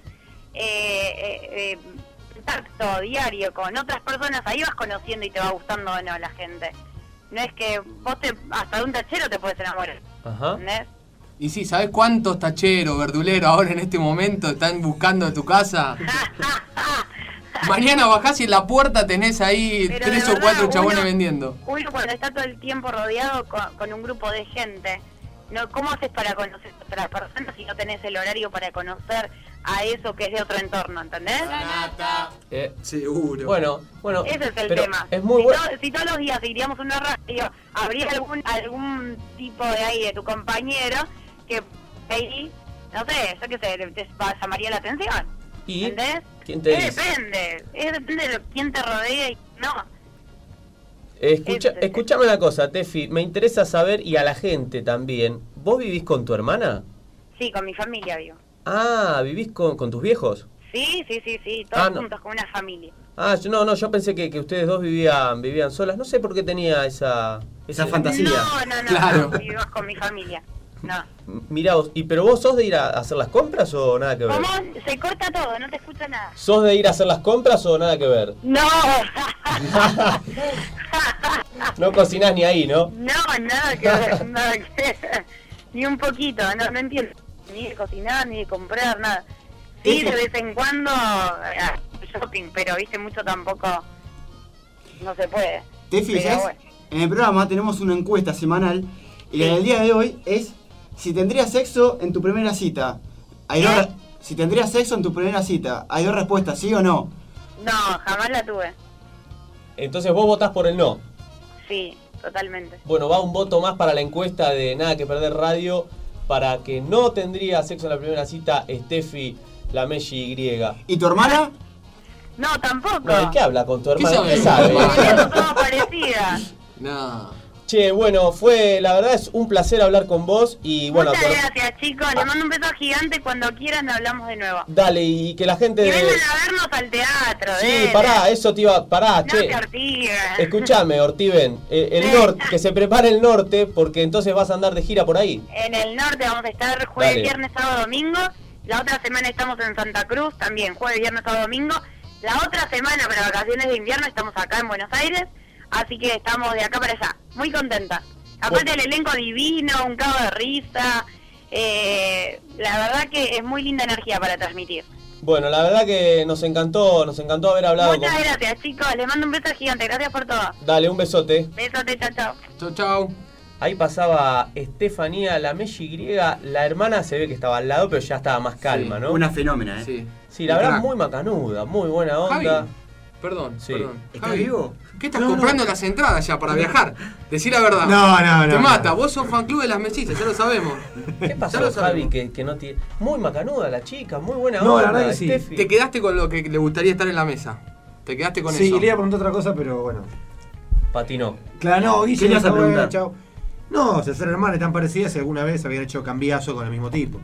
contacto diario con otras personas, ahí vas conociendo y te va gustando o no la gente. No es que vos hasta de un tachero te puedes enamorar. Ajá. ¿Entendés? Y sí, ¿sabés cuántos tacheros, verduleros ahora en este momento están buscando tu casa? Mañana bajás y en la puerta tenés ahí 3 o 4 chabones vendiendo. Uno cuando está todo el tiempo rodeado con un grupo de gente, ¿no? ¿Cómo haces para conocer a otras personas si no tenés el horario para conocer a eso que es de otro entorno, ¿entendés? Seguro. Bueno. Ese es el tema. Es muy bueno. Si todos los días iríamos a una radio, habría algún tipo de ahí de tu compañero que ahí, no sé, yo qué sé, te llamaría la atención. ¿Y? ¿Entendés? ¿Quién te dice? Depende de quién te rodea y no. Escuchame una cosa, Tefi, me interesa saber, y a la gente también, ¿vos vivís con tu hermana? Sí, con mi familia vivo. Ah, ¿vivís con tus viejos? Sí, todos juntos, como una familia. Ah, yo pensé que ustedes dos vivían solas, no sé por qué tenía esa fantasía. No, claro. Vivimos con mi familia. No. Mirá vos, ¿pero vos sos de ir a hacer las compras o nada que ver? ¿Cómo? Se corta todo, no te escucho nada. ¿Sos de ir a hacer las compras o nada que ver? No. No cocinás ni ahí, ¿no? No, nada que ver, nada que ver. Ni un poquito, no entiendo. Ni de cocinar, ni de comprar, nada. Sí, de vez en cuando shopping, pero viste, mucho tampoco no se puede. ¿Te fijas? Bueno. En el programa tenemos una encuesta semanal y la del día de hoy es si tendrías sexo en tu primera cita. Si tendrías sexo en tu primera cita, hay 2 respuestas, ¿sí o no? No, jamás la tuve. Entonces vos votás por el no. Sí. totalmente. Bueno, va un voto más para la encuesta de Nada que Perder Radio para que no tendría sexo en la primera cita Steffi la Messi griega. ¿Y tu hermana? No, tampoco. No, ¿de qué habla con tu hermana? ¿Qué sabe? Somos parecidas. No. Che, bueno, la verdad es un placer hablar con vos y bueno. Muchas gracias, chicos. Les mando un beso gigante. Cuando quieran hablamos de nuevo. Dale, y que la gente... Que vengan a vernos al teatro. Sí, pará, eso te iba... Pará, no che. te Ortiven. Escuchame, Ortiven. El norte, que se prepare el norte, porque entonces vas a andar de gira por ahí. En el norte vamos a estar jueves, Dale. viernes, sábado, domingo. La otra semana estamos en Santa Cruz, también jueves, viernes, sábado, domingo. La otra semana, para vacaciones de invierno, estamos acá en Buenos Aires. Así que estamos de acá para allá. Muy contentas. Aparte el elenco divino, un cago de risa. La verdad que es muy linda energía para transmitir. Bueno, la verdad que nos encantó haber hablado. Muchas gracias, chicos. Les mando un beso gigante. Gracias por todo. Dale, un besote. Besote, chao, chao. Chau, chau. Ahí pasaba Estefanía, la Messi griega. La hermana se ve que estaba al lado, pero ya estaba más calma, ¿no? Una fenómena, ¿eh? Sí, la verdad muy macanuda, muy buena onda. Javi, perdón. ¿Estás Javi, vivo? ¿Qué estás comprando las entradas ya para viajar? Decí la verdad. No. Te mata, vos sos fan club de las mellizas, ya lo sabemos. ¿Qué pasó, Javi? Que no tiene... Muy macanuda la chica, muy buena No, onda. la verdad que sí. Steffi. Te quedaste con lo que le gustaría estar en la mesa. Te quedaste con eso. Sí, le iba a preguntar otra cosa, pero bueno. Patinó. Claro, no, Guille, ¿Qué le vas a no, preguntar? chao. No, si ser hermanas tan parecidas, si alguna vez habían hecho cambiazo con el mismo tipo.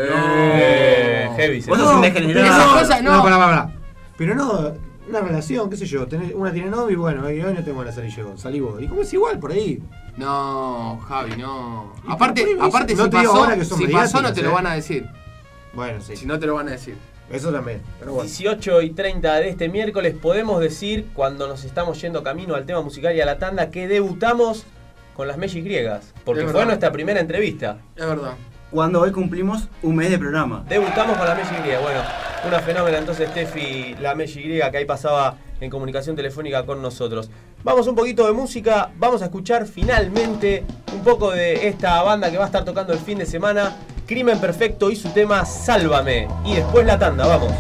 Heavy. Vos sos un degenerado. Esas cosas no. Pará. Pero no, una relación, qué sé yo. Una tiene novio y bueno, y hoy no tengo ganas de salir yo. Salí vos. ¿Y cómo es igual por ahí? No, Javi, no. ¿Y Aparte por qué si no te digo pasó, ahora que son si pasó no te lo mediáticas, van a decir. Bueno, sí. Si no te lo van a decir. Eso también, pero bueno. 18:30 de este miércoles podemos decir, cuando nos estamos yendo camino al tema musical y a la tanda, que debutamos con las Messi griegas. Porque fue nuestra primera entrevista. Es verdad. Cuando hoy cumplimos un mes de programa. Debutamos con la Messi griega. Bueno, una fenómena entonces Steffi, la Messi griega, que ahí pasaba en comunicación telefónica con nosotros. Vamos un poquito de música, vamos a escuchar finalmente un poco de esta banda que va a estar tocando el fin de semana, Crimen Perfecto y su tema Sálvame. Y después la tanda, vamos.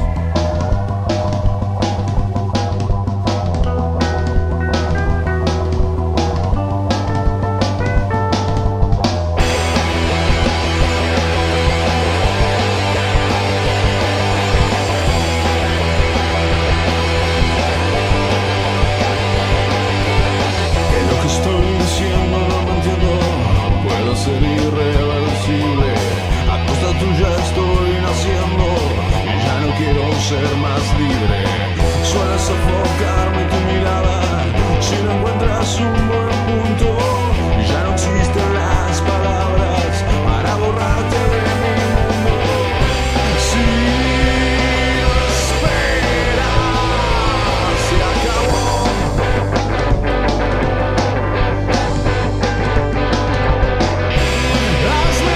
Ser más libre, suele sofocarme tu mirada. Si no encuentras un buen punto, ya no existen las palabras para borrarte de mi mundo. Si lo esperas, se acabó. Hazme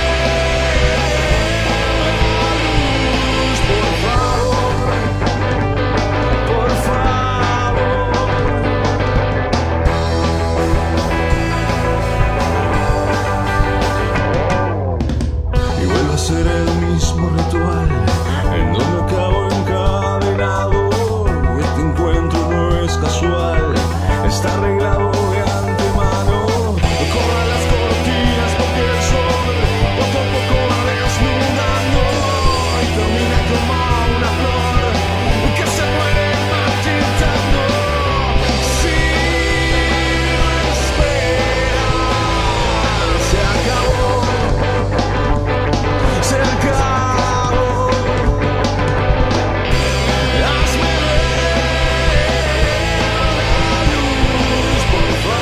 ser el mismo ritual en donde acabo encadenado. Este encuentro no es casual, está arreglado de antemano. Corran las cortinas porque el sol poco a poco va desnudando y termina como una flor que se muere marchitando. Si lo esperas, se acabó. Se acabó. Hazme ver la luz, por favor.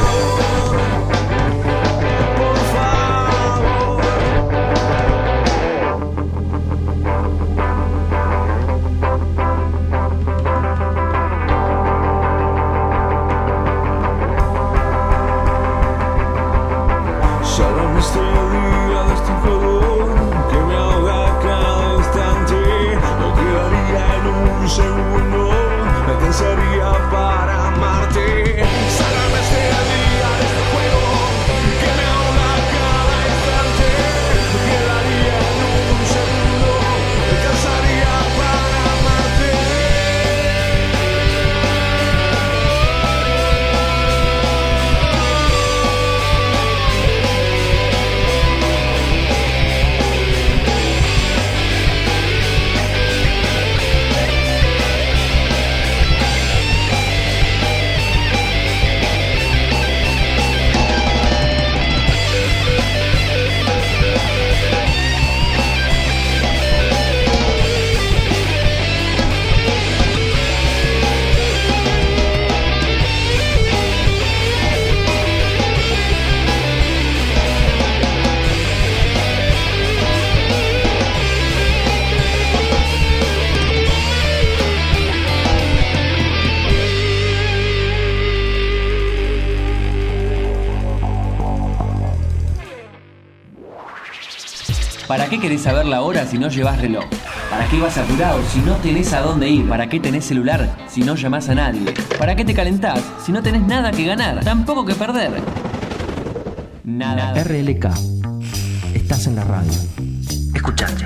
¿Para qué querés saber la hora si no llevas reloj? ¿Para qué vas apurado si no tenés a dónde ir? ¿Para qué tenés celular si no llamás a nadie? ¿Para qué te calentás si no tenés nada que ganar, tampoco que perder? Nada. RLK. Estás en la radio. Escuchate.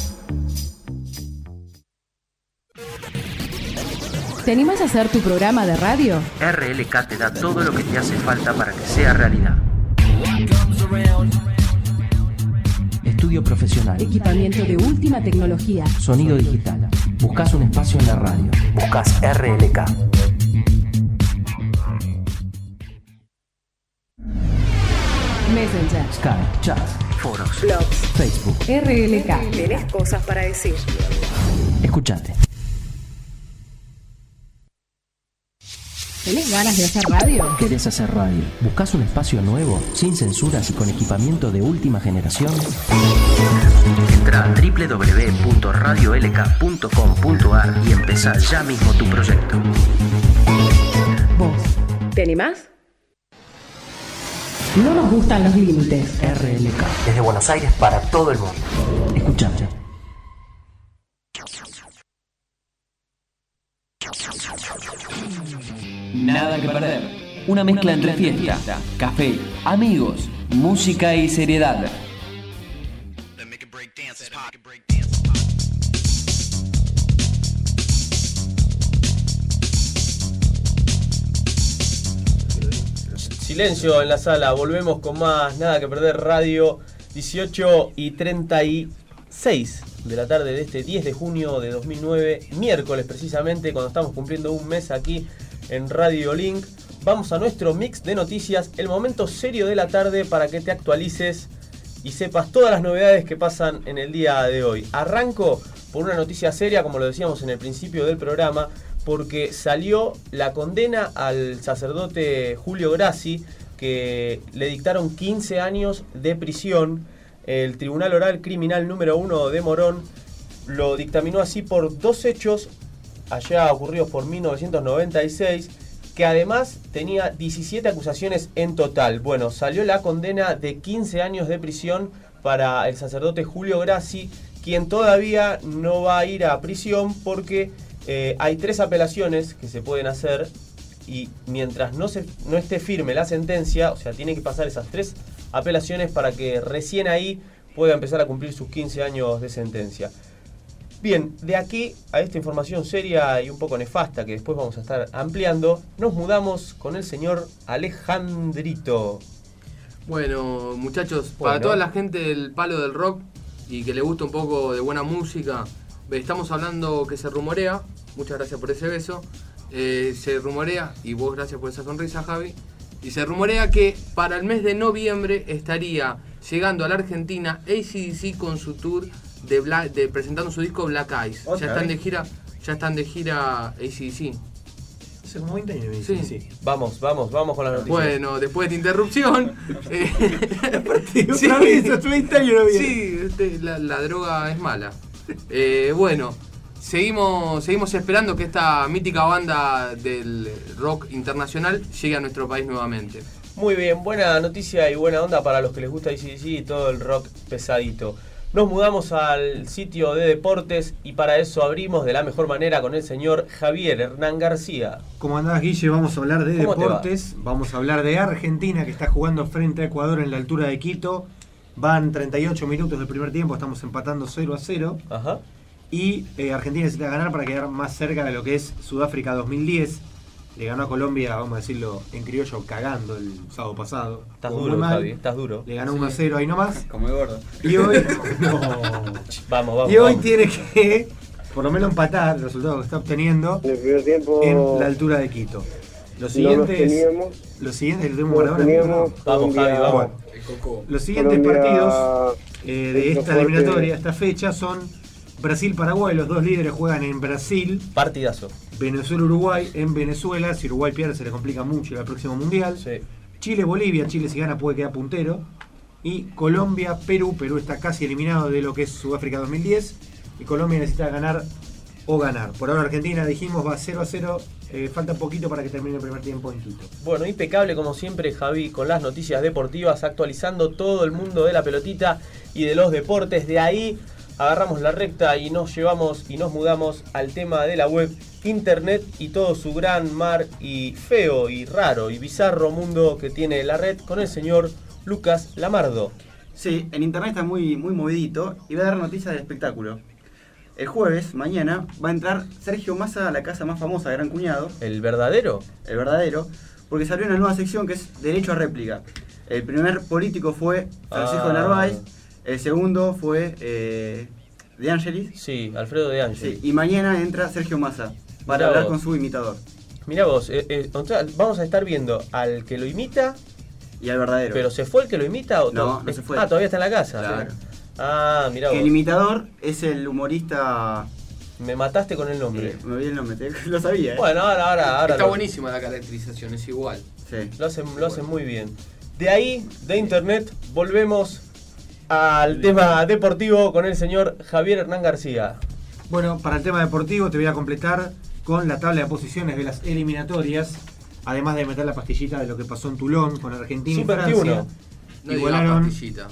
¿Te animás a hacer tu programa de radio? RLK te da todo lo que te hace falta para que sea realidad. Estudio profesional. Equipamiento de última tecnología. Sonido digital. Buscás un espacio en la radio. Buscás RLK. Messenger. Skype, chat, foros, blogs, Facebook. RLK. Tenés cosas para decir. Escuchate. ¿Tenés ganas de hacer radio? ¿Querés hacer radio? ¿Buscás un espacio nuevo, sin censuras y con equipamiento de última generación? Entra a www.radiolk.com.ar y empezá ya mismo tu proyecto. ¿Vos te animás? No nos gustan los límites. RLK. Desde Buenos Aires para todo el mundo. Escuchate. Nada que perder. Una mezcla entre fiesta, café, amigos, música y seriedad. Silencio en la sala, volvemos con más Nada que Perder Radio, 18:36 de la tarde de este 10 de junio de 2009, miércoles precisamente, cuando estamos cumpliendo un mes aquí en Radio Link. Vamos a nuestro mix de noticias, el momento serio de la tarde para que te actualices y sepas todas las novedades que pasan en el día de hoy. Arranco por una noticia seria, como lo decíamos en el principio del programa, porque salió la condena al sacerdote Julio Grassi, que le dictaron 15 años de prisión. El Tribunal Oral Criminal número 1 de Morón lo dictaminó así por dos hechos allá ocurridos por 1996, que además tenía 17 acusaciones en total. Bueno, salió la condena de 15 años de prisión para el sacerdote Julio Grassi, quien todavía no va a ir a prisión porque hay 3 apelaciones que se pueden hacer y mientras no esté firme la sentencia, o sea, tiene que pasar esas 3 apelaciones para que recién ahí pueda empezar a cumplir sus 15 años de sentencia. Bien, de aquí a esta información seria y un poco nefasta que después vamos a estar ampliando, nos mudamos con el señor Alejandrito. Bueno, muchachos, para toda la gente del palo del rock y que le gusta un poco de buena música, estamos hablando que se rumorea, muchas gracias por ese beso, se rumorea, y vos gracias por esa sonrisa, Javi, y se rumorea que para el mes de noviembre estaría llegando a la Argentina AC/DC con su tour de presentando su disco Black Eyes. Ya están de gira AC/DC. Hace como 20 años. Sí. Vamos con la noticia. Bueno, después de interrupción. Otra vez, hace 20 años no viene. Sí, la droga es mala. Bueno, seguimos esperando que esta mítica banda del rock internacional llegue a nuestro país nuevamente. Muy bien, buena noticia y buena onda para los que les gusta AC/DC y todo el rock pesadito. Nos mudamos al sitio de deportes y para eso abrimos de la mejor manera con el señor Javier Hernán García. ¿Cómo andás, Guille? Vamos a hablar de deportes. Vamos a hablar de Argentina, que está jugando frente a Ecuador en la altura de Quito. Van 38 minutos del primer tiempo, estamos empatando 0-0. Ajá. Y Argentina necesita ganar para quedar más cerca de lo que es Sudáfrica 2010. Le ganó a Colombia, vamos a decirlo en criollo, cagando el sábado pasado. Estás duro, Javi, estás duro. Le ganó 1-0 ahí nomás. Como el gordo. Y hoy... Vamos. Y hoy tiene que, por lo menos, empatar el resultado que está obteniendo en la altura de Quito. Los siguientes... Los siguientes partidos de esta eliminatoria, esta fecha, son Brasil-Paraguay. Los dos líderes juegan en Brasil. Partidazo. Venezuela-Uruguay en Venezuela. Si Uruguay pierde se le complica mucho el próximo mundial. Sí. Chile-Bolivia. Chile si gana puede quedar puntero. Y Colombia-Perú. Perú está casi eliminado de lo que es Sudáfrica 2010. Y Colombia necesita ganar o ganar. Por ahora Argentina, dijimos, va 0-0 falta poquito para que termine el primer tiempo en Quito. Bueno, impecable como siempre, Javi, con las noticias deportivas, actualizando todo el mundo de la pelotita y de los deportes. De ahí agarramos la recta y nos llevamos y nos mudamos al tema de la web, internet y todo su gran mar y feo y raro y bizarro mundo que tiene la red con el señor Lucas Lamardo. Sí, en internet está muy movidito y va a dar noticias del espectáculo. El jueves, mañana, va a entrar Sergio Massa a la casa más famosa de Gran Cuñado. ¿El verdadero? El verdadero, porque salió una nueva sección que es Derecho a Réplica. El primer político fue Francisco de Narváez, el segundo fue De Angelis. Sí, Alfredo De Angelis. Sí, y mañana entra Sergio Massa para hablar con su imitador. Mirá vos, vamos a estar viendo al que lo imita y al verdadero. ¿Pero se fue el que lo imita o no se fue? Ah, todavía está en la casa. Claro. Mirá vos. El imitador es el humorista... Me mataste con el nombre. Sí, me olvidé el nombre, lo sabía. Bueno, ahora está buenísima la caracterización, es igual. Sí. Lo hacen muy bien. De ahí, de internet, volvemos al tema deportivo con el señor Javier Hernán García. Bueno, para el tema deportivo te voy a completar con la tabla de posiciones de las eliminatorias, además de meter la pastillita de lo que pasó en Toulon con Argentina y Francia. No igualaron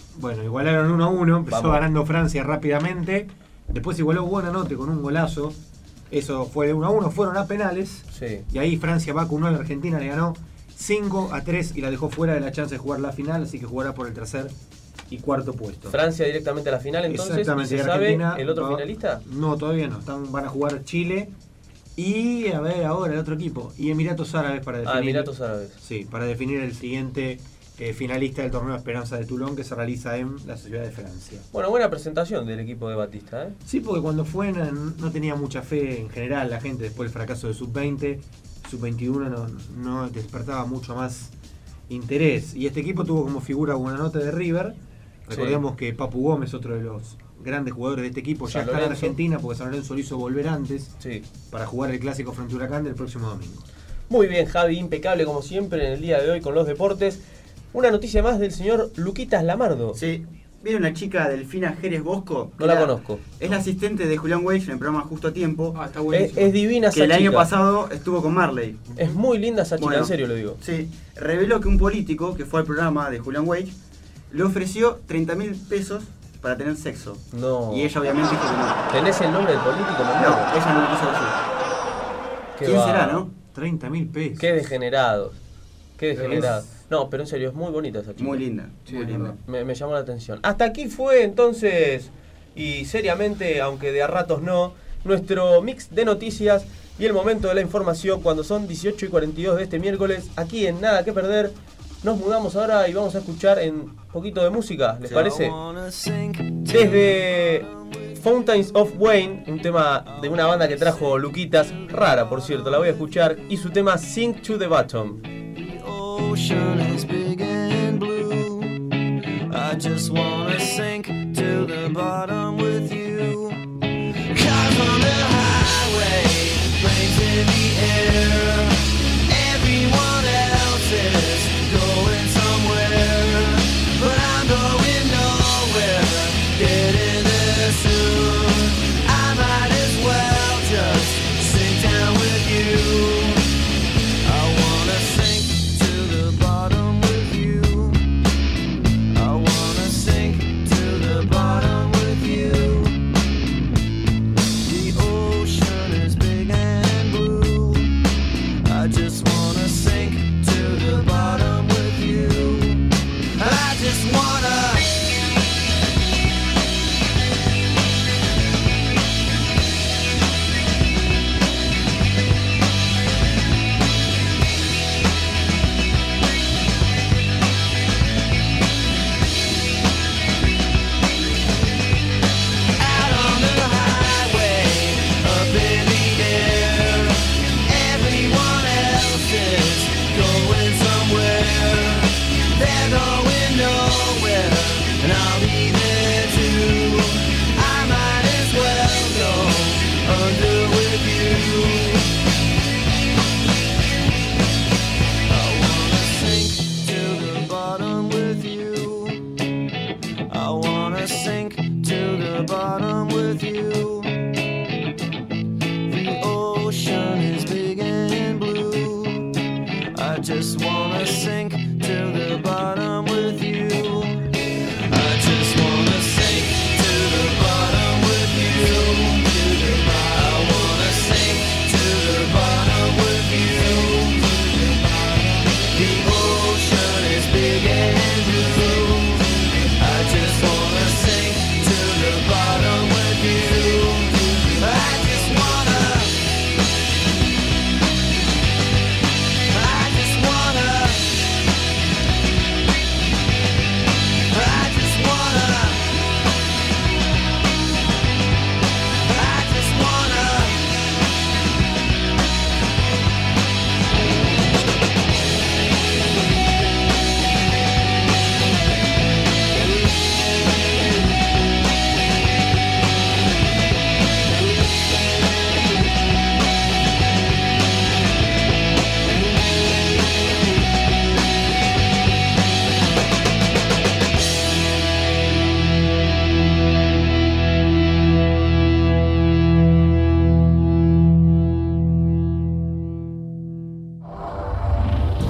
1-1, empezó ganando Francia rápidamente, después igualó Buonanotte con un golazo, eso fue de 1-1, fueron a penales, y ahí Francia vacunó a la Argentina, le ganó 5-3 y la dejó fuera de la chance de jugar la final, así que jugará por el tercer y cuarto puesto. Francia directamente a la final, entonces. Exactamente. ¿Y se sabe el otro finalista? No, todavía no. Van a jugar Chile y a ver ahora el otro equipo. Y Emiratos Árabes para definir. Emiratos Árabes. Sí, para definir el siguiente finalista del torneo Esperanza de Toulon, que se realiza en la ciudad de Francia. Bueno, buena presentación del equipo de Batista, ¿eh? Sí, porque cuando fue no tenía mucha fe en general la gente después del fracaso de Sub-20. Sub-21 no despertaba mucho más interés. Y este equipo tuvo como figura Buonanotte de River. Recordemos que Papu Gómez, otro de los grandes jugadores de este equipo, ya está en Argentina porque San Lorenzo lo hizo volver antes para jugar el clásico frente a Huracán del próximo domingo. Muy bien, Javi, impecable como siempre en el día de hoy con los deportes. Una noticia más del señor Luquitas Lamardo. Sí, viene una chica, Delfina Jerez Bosco. No la conozco. Es la asistente de Julián Weich en el programa Justo a Tiempo. Está buenísimo. Es divina esa chica. Que el año chica. pasado estuvo con Marley. Es muy linda esa chica, en serio lo digo. Sí, reveló que un político que fue al programa de Julián Weich le ofreció 30.000 pesos para tener sexo. No. Y ella obviamente dijo que no. ¿Tenés el nombre del político? No, ella no lo quiso decir. ¿Quién será, no? 30.000 pesos. Qué degenerados. Qué degenerados. No, pero en serio, es muy bonita esa chica. Muy linda, muy linda. Me llamó la atención. Hasta aquí fue entonces, y seriamente, aunque de a ratos no, nuestro mix de noticias y el momento de la información cuando son 18:42 de este miércoles, aquí en Nada que Perder. Nos mudamos ahora y vamos a escuchar un poquito de música, ¿les parece? Desde Fountains of Wayne, un tema de una banda que trajo Luquitas, rara por cierto, la voy a escuchar, y su tema Sink to the Bottom. Ocean is big and blue. I just wanna sink to the bottom with you. Cars on the highway, planes in the air. Everyone else is going somewhere, but I'm going nowhere. Getting there soon. I might as well just sink down with you. I wanna sink to the bottom with you. I wanna sink to the bottom with you.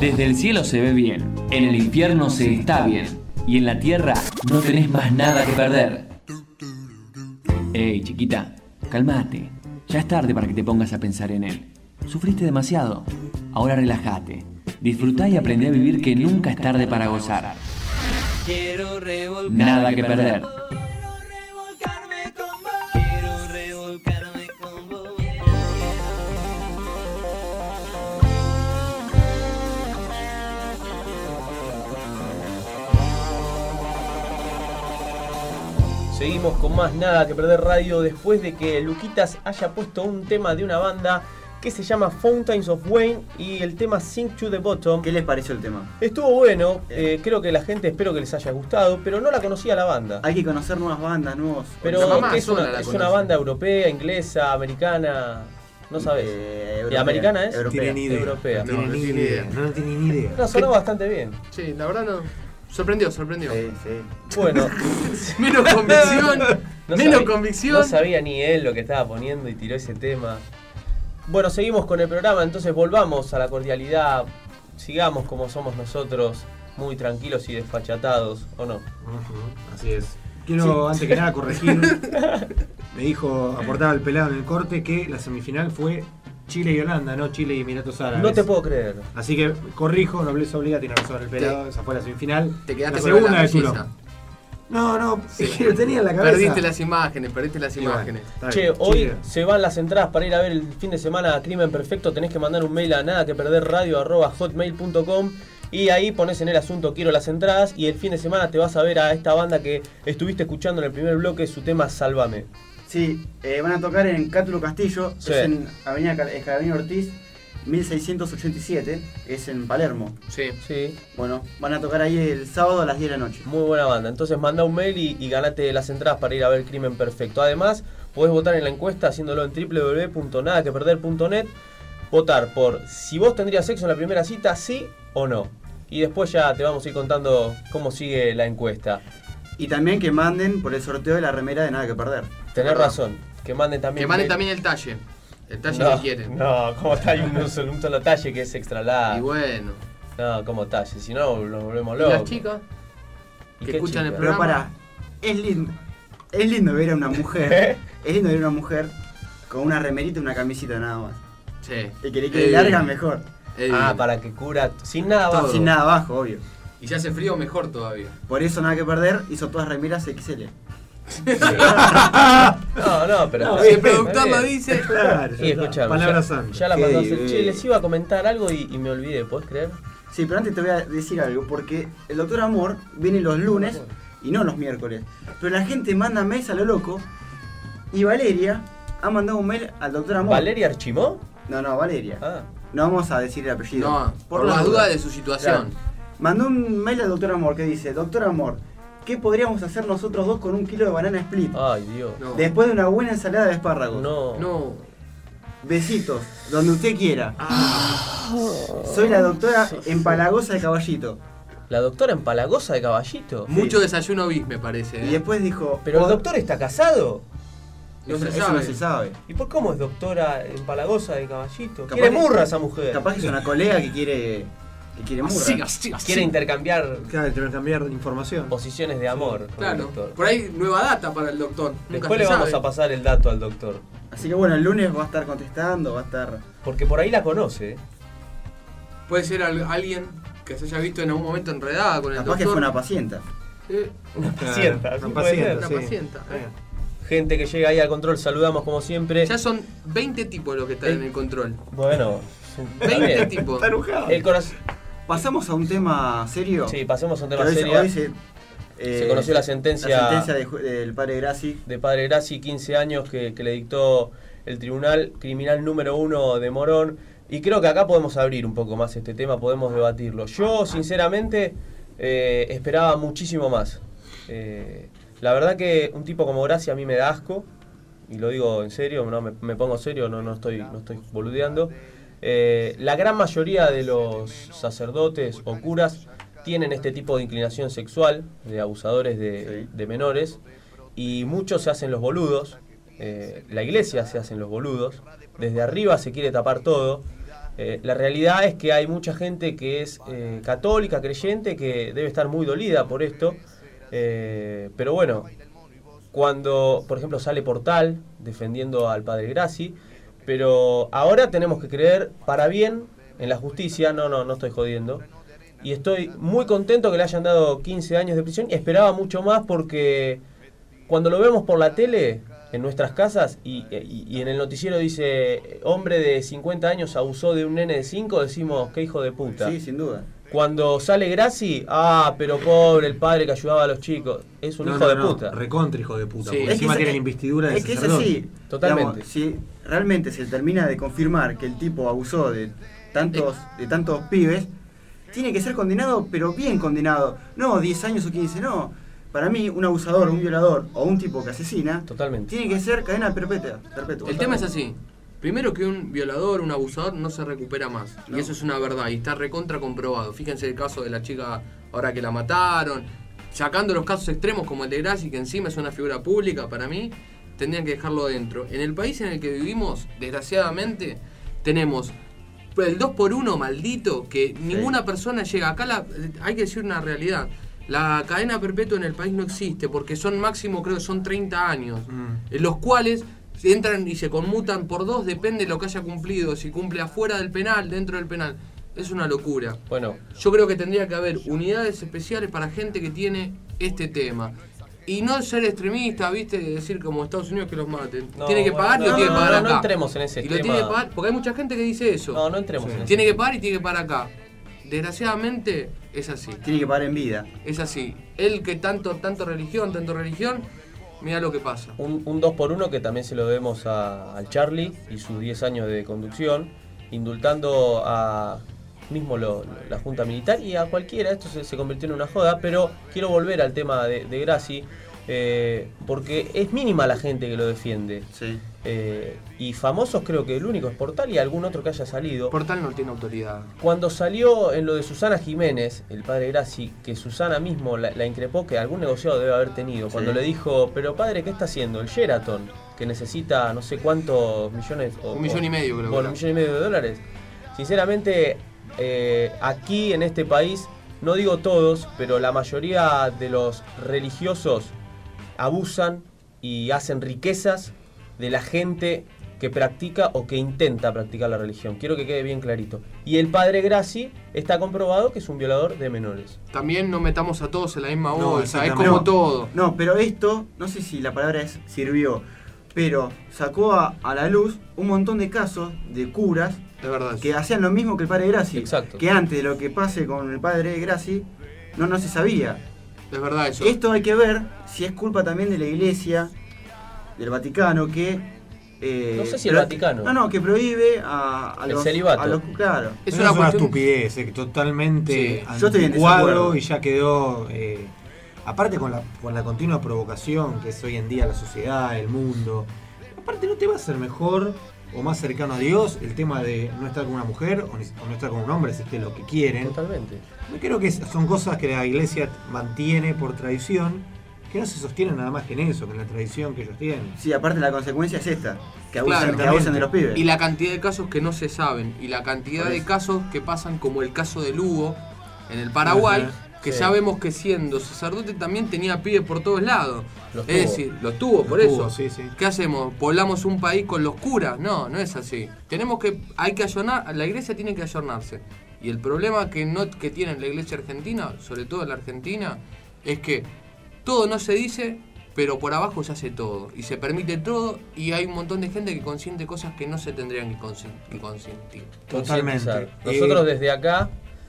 Desde el cielo se ve bien, en el infierno se está bien, y en la tierra no tenés más nada que perder. Ey, chiquita, calmate. Ya es tarde para que te pongas a pensar en él. Sufriste demasiado. Ahora relájate. Disfrutá y aprendé a vivir, que nunca es tarde para gozar. Nada que perder. Seguimos con más Nada que Perder Radio después de que Luquitas haya puesto un tema de una banda que se llama Fountains of Wayne y el tema Sink to the Bottom. ¿Qué les pareció el tema? Estuvo bueno, creo que la gente, espero que les haya gustado, pero no la conocía la banda. Hay que conocer nuevas bandas, nuevos. Pero es una banda europea, inglesa, americana, no sabes. ¿Y americana es? Europea. Tiene ni idea. Europea. No tiene ni idea. No tiene ni idea. No, sonó bastante bien. Sí, la verdad no. Sorprendió. Sí. Bueno. Menos convicción. Menos convicción. No sabía ni él lo que estaba poniendo y tiró ese tema. Bueno, seguimos con el programa, entonces volvamos a la cordialidad. Sigamos como somos nosotros, muy tranquilos y desfachatados, ¿o no? Así es. Quiero antes que nada corregir. Me dijo, aportaba el pelado en el corte, que la semifinal fue Chile y Holanda, no Chile y Emiratos Árabes. No te puedo creer. Así que corrijo, nobleza obliga, tiene razón el pelado, esa fue la semifinal. Te quedaste la con segunda la de Tulón. melliza. No, sí. Lo tenía en la cabeza. Perdiste las imágenes. Che, hoy se van las entradas para ir a ver el fin de semana a Crimen Perfecto. Tenés que mandar un mail a nadaqueperderradio@hotmail.com y ahí pones en el asunto quiero las entradas y el fin de semana te vas a ver a esta banda que estuviste escuchando en el primer bloque, su tema Sálvame. Sí, van a tocar en Cátulo Castillo, Sí. es en Avenida Ortiz, 1687, es en Palermo. Sí. Bueno, van a tocar ahí el sábado a las 10 de la noche. Muy buena banda. Entonces manda un mail y ganate las entradas para ir a ver Crimen Perfecto. Además, podés votar en la encuesta haciéndolo en www.nadaqueperder.net. Votar por si vos tendrías sexo en la primera cita, sí o no. Y después ya te vamos a ir contando cómo sigue la encuesta. Y también que manden por el sorteo de la remera de Nada que Perder. Tenés razón. Que manden también. Que manden también el talle. El talle No, que quieren. No, como talle, un solo talle que es extra large. Y bueno. No, como talle, si no nos volvemos ¿Y locos. las chicas? ¿Y que qué escuchan el chica? Pero programa. es lindo ver a una mujer. Es lindo ver a una mujer con una remerita y una camisita nada más. Sí. Y que le quede larga mejor. Para que cura sin nada abajo. Sin nada abajo, obvio. Y si hace frío, mejor todavía. Por eso Nada que Perder hizo todas remeras XL. No, pero si el productor lo dice. Claro, y escuchame, palabras ya santas. la mandó a hacer. Che, les iba a comentar algo y me olvidé, ¿podés creer? Sí, pero antes te voy a decir algo, porque el Doctor Amor viene los lunes y no los miércoles. Pero la gente manda mails a lo loco y Valeria ha mandado un mail al Doctor Amor. ¿Valeria Archimó? No, Valeria. No vamos a decir el apellido. No, por las dudas de su situación. Claro. Mandó un mail al Doctor Amor que dice: Doctor Amor, ¿qué podríamos hacer nosotros dos con 1 kilo de banana split? Ay, Dios. No. Después de una buena ensalada de espárragos. No. Besitos, donde usted quiera. Soy la doctora Empalagosa de Caballito. ¿La doctora Empalagosa de Caballito? Mucho desayuno bis, me parece. Y después dijo: ¿Pero el doctor está casado? No se eso sabe. no se sabe. ¿Y por cómo es doctora Empalagosa de Caballito? Capaz Quiere que- murra esa mujer. Capaz que es una colega que quiere murra. Quiere intercambiar información. Posiciones de amor con el Claro. doctor. Por ahí nueva data para el doctor. Nunca Después se le vamos sabe. a pasar el dato al doctor. Así que bueno, el lunes va a estar contestando, va a estar... Porque por ahí la conoce. Puede ser alguien que se haya visto en algún momento enredada con el Capaz doctor. que fue una pacienta. Una pacienta. Una sí puede ser. Una pacienta. Gente que llega ahí al control, saludamos como siempre. Ya son 20 tipos los que están en el control. Bueno, 20 tipos. El corazón. ¿Pasamos a un tema serio? Sí, pasemos a un tema Que hoy- serio. hoy Se conoció la sentencia del padre Grassi. De padre Grassi, 15 años que le dictó el Tribunal Criminal número 1 de Morón. Y creo que acá podemos abrir un poco más este tema, podemos debatirlo. Yo, sinceramente, esperaba muchísimo más. La verdad que un tipo como Grassi a mí me da asco, y lo digo en serio, no me pongo serio, no estoy boludeando. La gran mayoría de los sacerdotes o curas tienen este tipo de inclinación sexual, de abusadores de menores, y muchos se hacen los boludos, la iglesia se hacen los boludos, desde arriba se quiere tapar todo, La realidad es que hay mucha gente que es católica, creyente, que debe estar muy dolida por esto. Pero bueno, cuando, por ejemplo, sale Portal defendiendo al padre Grassi, pero ahora tenemos que creer para bien en la justicia, no estoy jodiendo, y estoy muy contento que le hayan dado 15 años de prisión, y esperaba mucho más porque cuando lo vemos por la tele, en nuestras casas, y en el noticiero dice, hombre de 50 años abusó de un nene de 5, decimos, qué hijo de puta. Sí, sin duda. Cuando sale Grassi, pero pobre, el padre que ayudaba a los chicos. Es un hijo de puta. Recontra hijo de puta. Sí. Porque encima tiene la investidura de sacerdote. Es que es así. Totalmente. Digamos, si realmente se termina de confirmar que el tipo abusó de tantos pibes, tiene que ser condenado, pero bien condenado. No 10 años o 15, no. Para mí, un abusador, un violador o un tipo que asesina, tiene que ser cadena perpetua. El tema es así. Primero que un violador, un abusador no se recupera más. No. Y eso es una verdad y está recontra comprobado. Fíjense el caso de la chica ahora que la mataron. Sacando los casos extremos como el de Grassi, que encima es una figura pública, para mí, tendrían que dejarlo dentro. En el país en el que vivimos, desgraciadamente, tenemos el 2x1 maldito, que ninguna persona llega. Acá hay que decir una realidad. La cadena perpetua en el país no existe, porque son máximo, creo que son 30 años, en los cuales entran y se conmutan por 2, depende de lo que haya cumplido, si cumple afuera del penal, dentro del penal. Es una locura. Bueno, yo creo que tendría que haber unidades especiales para gente que tiene este tema. Y no ser extremista, ¿viste? Decir como Estados Unidos que los maten. Tiene que pagar y lo tiene que pagar acá. No entremos en ese tema. Y lo tiene que pagar, porque hay mucha gente que dice eso. No entremos en ese. Tiene que pagar y tiene que pagar acá. Desgraciadamente es así. Tiene que pagar en vida. Es así. Él que tanto religión, mira lo que pasa. Un 2x1 que también se lo debemos al Charlie y sus 10 años de conducción, indultando a mismo la Junta Militar y a cualquiera. Esto se convirtió en una joda, pero quiero volver al tema de Grassi, porque es mínima la gente que lo defiende. Sí. Y famosos creo que el único es Portal y algún otro que haya salido. Portal no tiene autoridad. Cuando salió en lo de Susana Jiménez, el padre Grassi, que Susana mismo la increpó, que algún negociado debe haber tenido, cuando le dijo, pero padre, ¿qué está haciendo? El Sheraton, que necesita no sé cuántos millones... $1,5 millones, creo. Bueno, $1,5 millones. Sinceramente, aquí en este país, no digo todos, pero la mayoría de los religiosos abusan y hacen riquezas de la gente que practica o que intenta practicar la religión. Quiero que quede bien clarito. Y el padre Grassi está comprobado que es un violador de menores. También no metamos a todos en la misma bolsa, es como todo. No, pero esto, no sé si la palabra sirvió, pero sacó a la luz un montón de casos de curas que hacían lo mismo que el padre Grassi. Exacto. Que antes de lo que pase con el padre Grassi, no se sabía. Es verdad eso. Esto hay que ver si es culpa también de la Iglesia, del Vaticano, que... no sé si el Vaticano. No, que prohíbe a el los... celibato. A los, claro. Es una estupidez, totalmente anticuado y ya quedó... aparte con la continua provocación que es hoy en día la sociedad, el mundo. Aparte no te va a hacer mejor o más cercano a Dios el tema de no estar con una mujer o no estar con un hombre, si es que es lo que quieren. Totalmente. Yo creo que son cosas que la Iglesia mantiene por tradición, que no se sostienen nada más que en eso, que en la tradición que ellos tienen. Sí, aparte la consecuencia es esta, que abusan de los pibes. Y la cantidad de casos que no se saben, y la cantidad de casos que pasan, como el caso de Lugo en el Paraguay, que ya vemos que siendo sacerdote también tenía pibes por todos lados. Los tuvo, por eso. Sí. ¿Qué hacemos? ¿Poblamos un país con los curas? No es así. Hay que ayornar, la iglesia tiene que ayornarse. Y el problema que tiene la iglesia argentina, sobre todo la Argentina, es que todo no se dice, pero por abajo se hace todo. Y se permite todo, y hay un montón de gente que consiente cosas que no se tendrían que consentir. Totalmente. Nosotros desde acá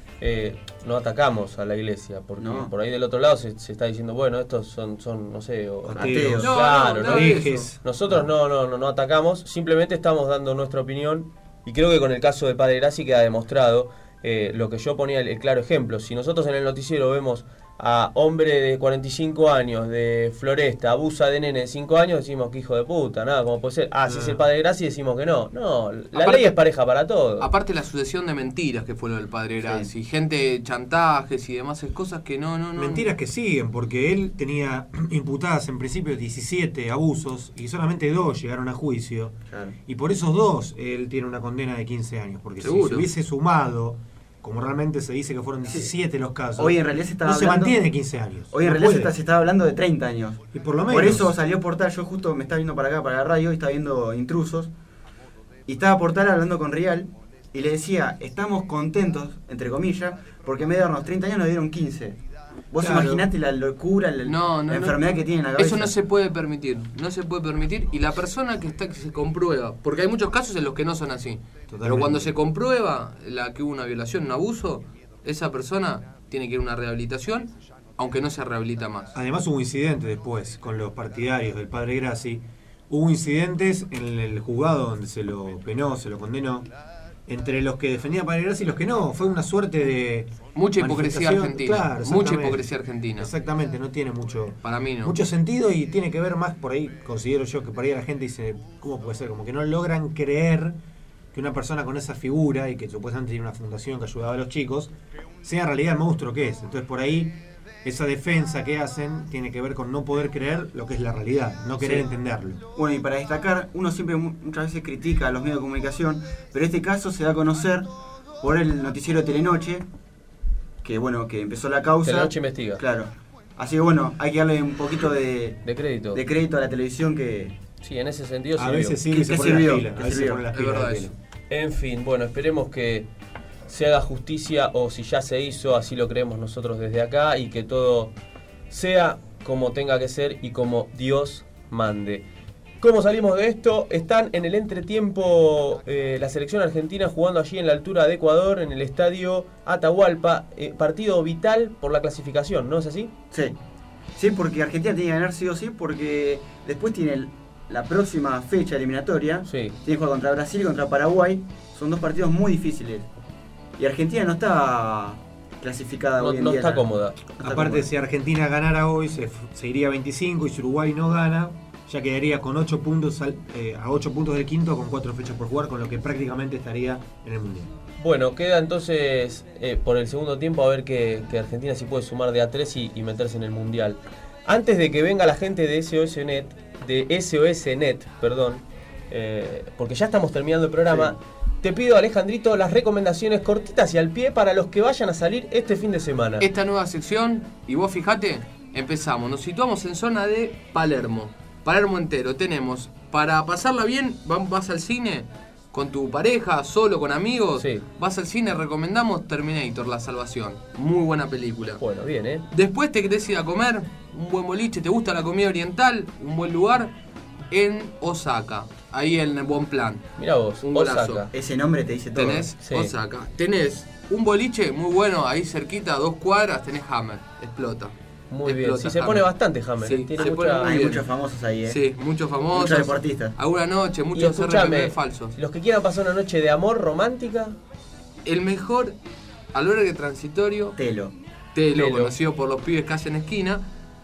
no atacamos a la iglesia, porque por ahí del otro lado se está diciendo, bueno, estos son no sé, ateos. Claro, nosotros no atacamos, simplemente estamos dando nuestra opinión, y creo que con el caso del padre Grassi queda demostrado lo que yo ponía el claro ejemplo. Si nosotros en el noticiero vemos a hombre de 45 años de Floresta abusa de nene de 5 años, decimos que hijo de puta, nada, como puede ser. Si es el padre Graci, decimos que no. No, la ley es pareja para todos. Aparte la sucesión de mentiras que fue lo del padre Graci, gente, chantajes y demás cosas que no. Mentiras que siguen, porque él tenía imputadas en principio 17 abusos y solamente 2 llegaron a juicio. Claro. Y por esos 2 él tiene una condena de 15 años, porque ¿seguro? Si se hubiese sumado, como realmente se dice que fueron 17 los casos, hoy en realidad se mantiene 15 años. Hoy en realidad se estaba hablando de 30 años. Y por lo menos. Por eso salió Portal. Yo justo me estaba viendo para acá, para la radio, y estaba viendo Intrusos. Y estaba Portal hablando con Rial y le decía, estamos contentos, entre comillas, porque en vez de darnos 30 años nos dieron 15. Vos imaginate la locura, la enfermedad que tiene en la cabeza. Eso no se puede permitir. Y la persona que se comprueba, porque hay muchos casos en los que no son así. Totalmente. Pero cuando se comprueba que hubo una violación, un abuso, esa persona tiene que ir a una rehabilitación, aunque no se rehabilita más. Además hubo incidentes después con los partidarios del padre Graci. Hubo incidentes en el juzgado donde se lo penó, se lo condenó, entre los que defendían a Padre Graci y los que no. Fue una suerte de mucha hipocresía argentina. Claro, mucha hipocresía argentina. Exactamente, no tiene mucho, para mí no, mucho sentido, y tiene que ver más por ahí, considero yo, que por ahí la gente dice, ¿cómo puede ser? Como que no logran creer que una persona con esa figura, y que supuestamente tiene una fundación que ayudaba a los chicos, sea en realidad el monstruo que es. Entonces por ahí esa defensa que hacen tiene que ver con no poder creer lo que es la realidad, no querer entenderlo. Bueno, y para destacar, uno siempre muchas veces critica a los medios de comunicación, pero este caso se da a conocer por el noticiero Telenoche, que empezó la causa. Telenoche investiga. Claro. Así que hay que darle un poquito de crédito a la televisión que... Sí, en ese sentido a veces sí, se pone las pilas. En fin, esperemos que se haga justicia, o si ya se hizo, así lo creemos nosotros desde acá, y que todo sea como tenga que ser y como Dios mande. ¿Cómo salimos de esto? Están en el entretiempo la selección argentina jugando allí en la altura de Ecuador, en el estadio Atahualpa, partido vital por la clasificación, ¿no es así? Sí, porque Argentina tiene que ganar sí o sí, porque después tiene la próxima fecha eliminatoria, tiene que jugar contra Brasil y contra Paraguay. Son 2 partidos muy difíciles. Y Argentina no está clasificada hoy en día. No está cómoda. Aparte, si Argentina ganara hoy, se iría a 25, y si Uruguay no gana, ya quedaría con 8 puntos a 8 puntos del quinto, con 4 fechas por jugar, con lo que prácticamente estaría en el Mundial. Bueno, queda entonces por el segundo tiempo a ver que Argentina sí puede sumar de A3 y meterse en el Mundial. Antes de que venga la gente de SOS.net, porque ya estamos terminando el programa, te pido, Alejandrito, las recomendaciones cortitas y al pie para los que vayan a salir este fin de semana. Esta nueva sección, y vos fijate, empezamos, nos situamos en zona de Palermo entero. Tenemos, para pasarla bien, vas al cine con tu pareja, solo, con amigos, vas al cine, recomendamos Terminator, La Salvación. Muy buena película. Bueno, bien, Después te querés ir a comer, un buen boliche, te gusta la comida oriental, un buen lugar, en Osaka, ahí en el Buen Plan. Mirá vos, un golazo. Osaka. Ese nombre te dice todo. Tenés Osaka. Tenés un boliche muy bueno, ahí cerquita, a 2 cuadras, tenés Hammer, explota. Muy bien, sí, se pone bastante Hammer. Sí, hay muchos famosos ahí, Sí, muchos famosos. Muchos deportistas. Alguna noche, muchos RPP falsos. Los que quieran pasar una noche de amor romántica. El mejor albergue transitorio. Telo, conocido por los pibes que hacen esquina.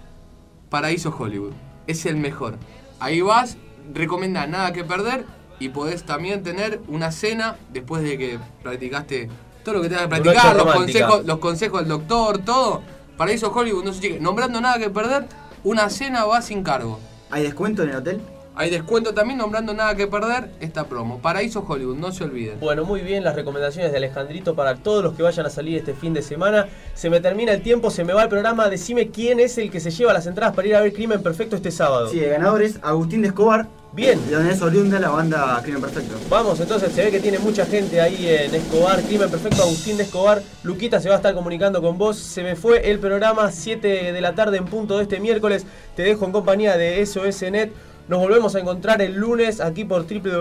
Paraíso Hollywood. Es el mejor. Ahí vas, recomendás Nada que Perder, y podés también tener una cena después de que practicaste todo lo que tengas que practicar, los consejos del doctor, todo. Paraíso Hollywood, no sé, chicos, nombrando Nada que Perder, una cena va sin cargo. ¿Hay descuento en el hotel? Hay descuento también, nombrando Nada que Perder, esta promo. Paraíso Hollywood, no se olviden. Bueno, muy bien, las recomendaciones de Alejandrito para todos los que vayan a salir este fin de semana. Se me termina el tiempo, se me va el programa. Decime quién es el que se lleva las entradas para ir a ver Crimen Perfecto este sábado. Sí, el ganador es Agustín de Escobar. Bien. De donde es oriunda la banda Crimen Perfecto. Vamos, entonces, se ve que tiene mucha gente ahí en Escobar. Crimen Perfecto, Agustín de Escobar. Luquita se va a estar comunicando con vos. Se me fue el programa, 7 de la tarde en punto de este miércoles. Te dejo en compañía de SOS.net. Nos volvemos a encontrar el lunes aquí por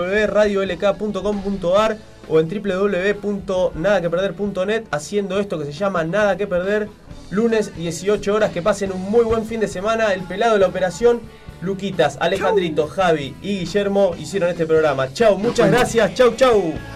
www.radiolk.com.ar o en www.nadaqueperder.net haciendo esto que se llama Nada que Perder. Lunes, 18 horas. Que pasen un muy buen fin de semana. El pelado de la operación, Luquitas, Alejandrito, Javi y Guillermo hicieron este programa. Chau, muchas gracias. Chau.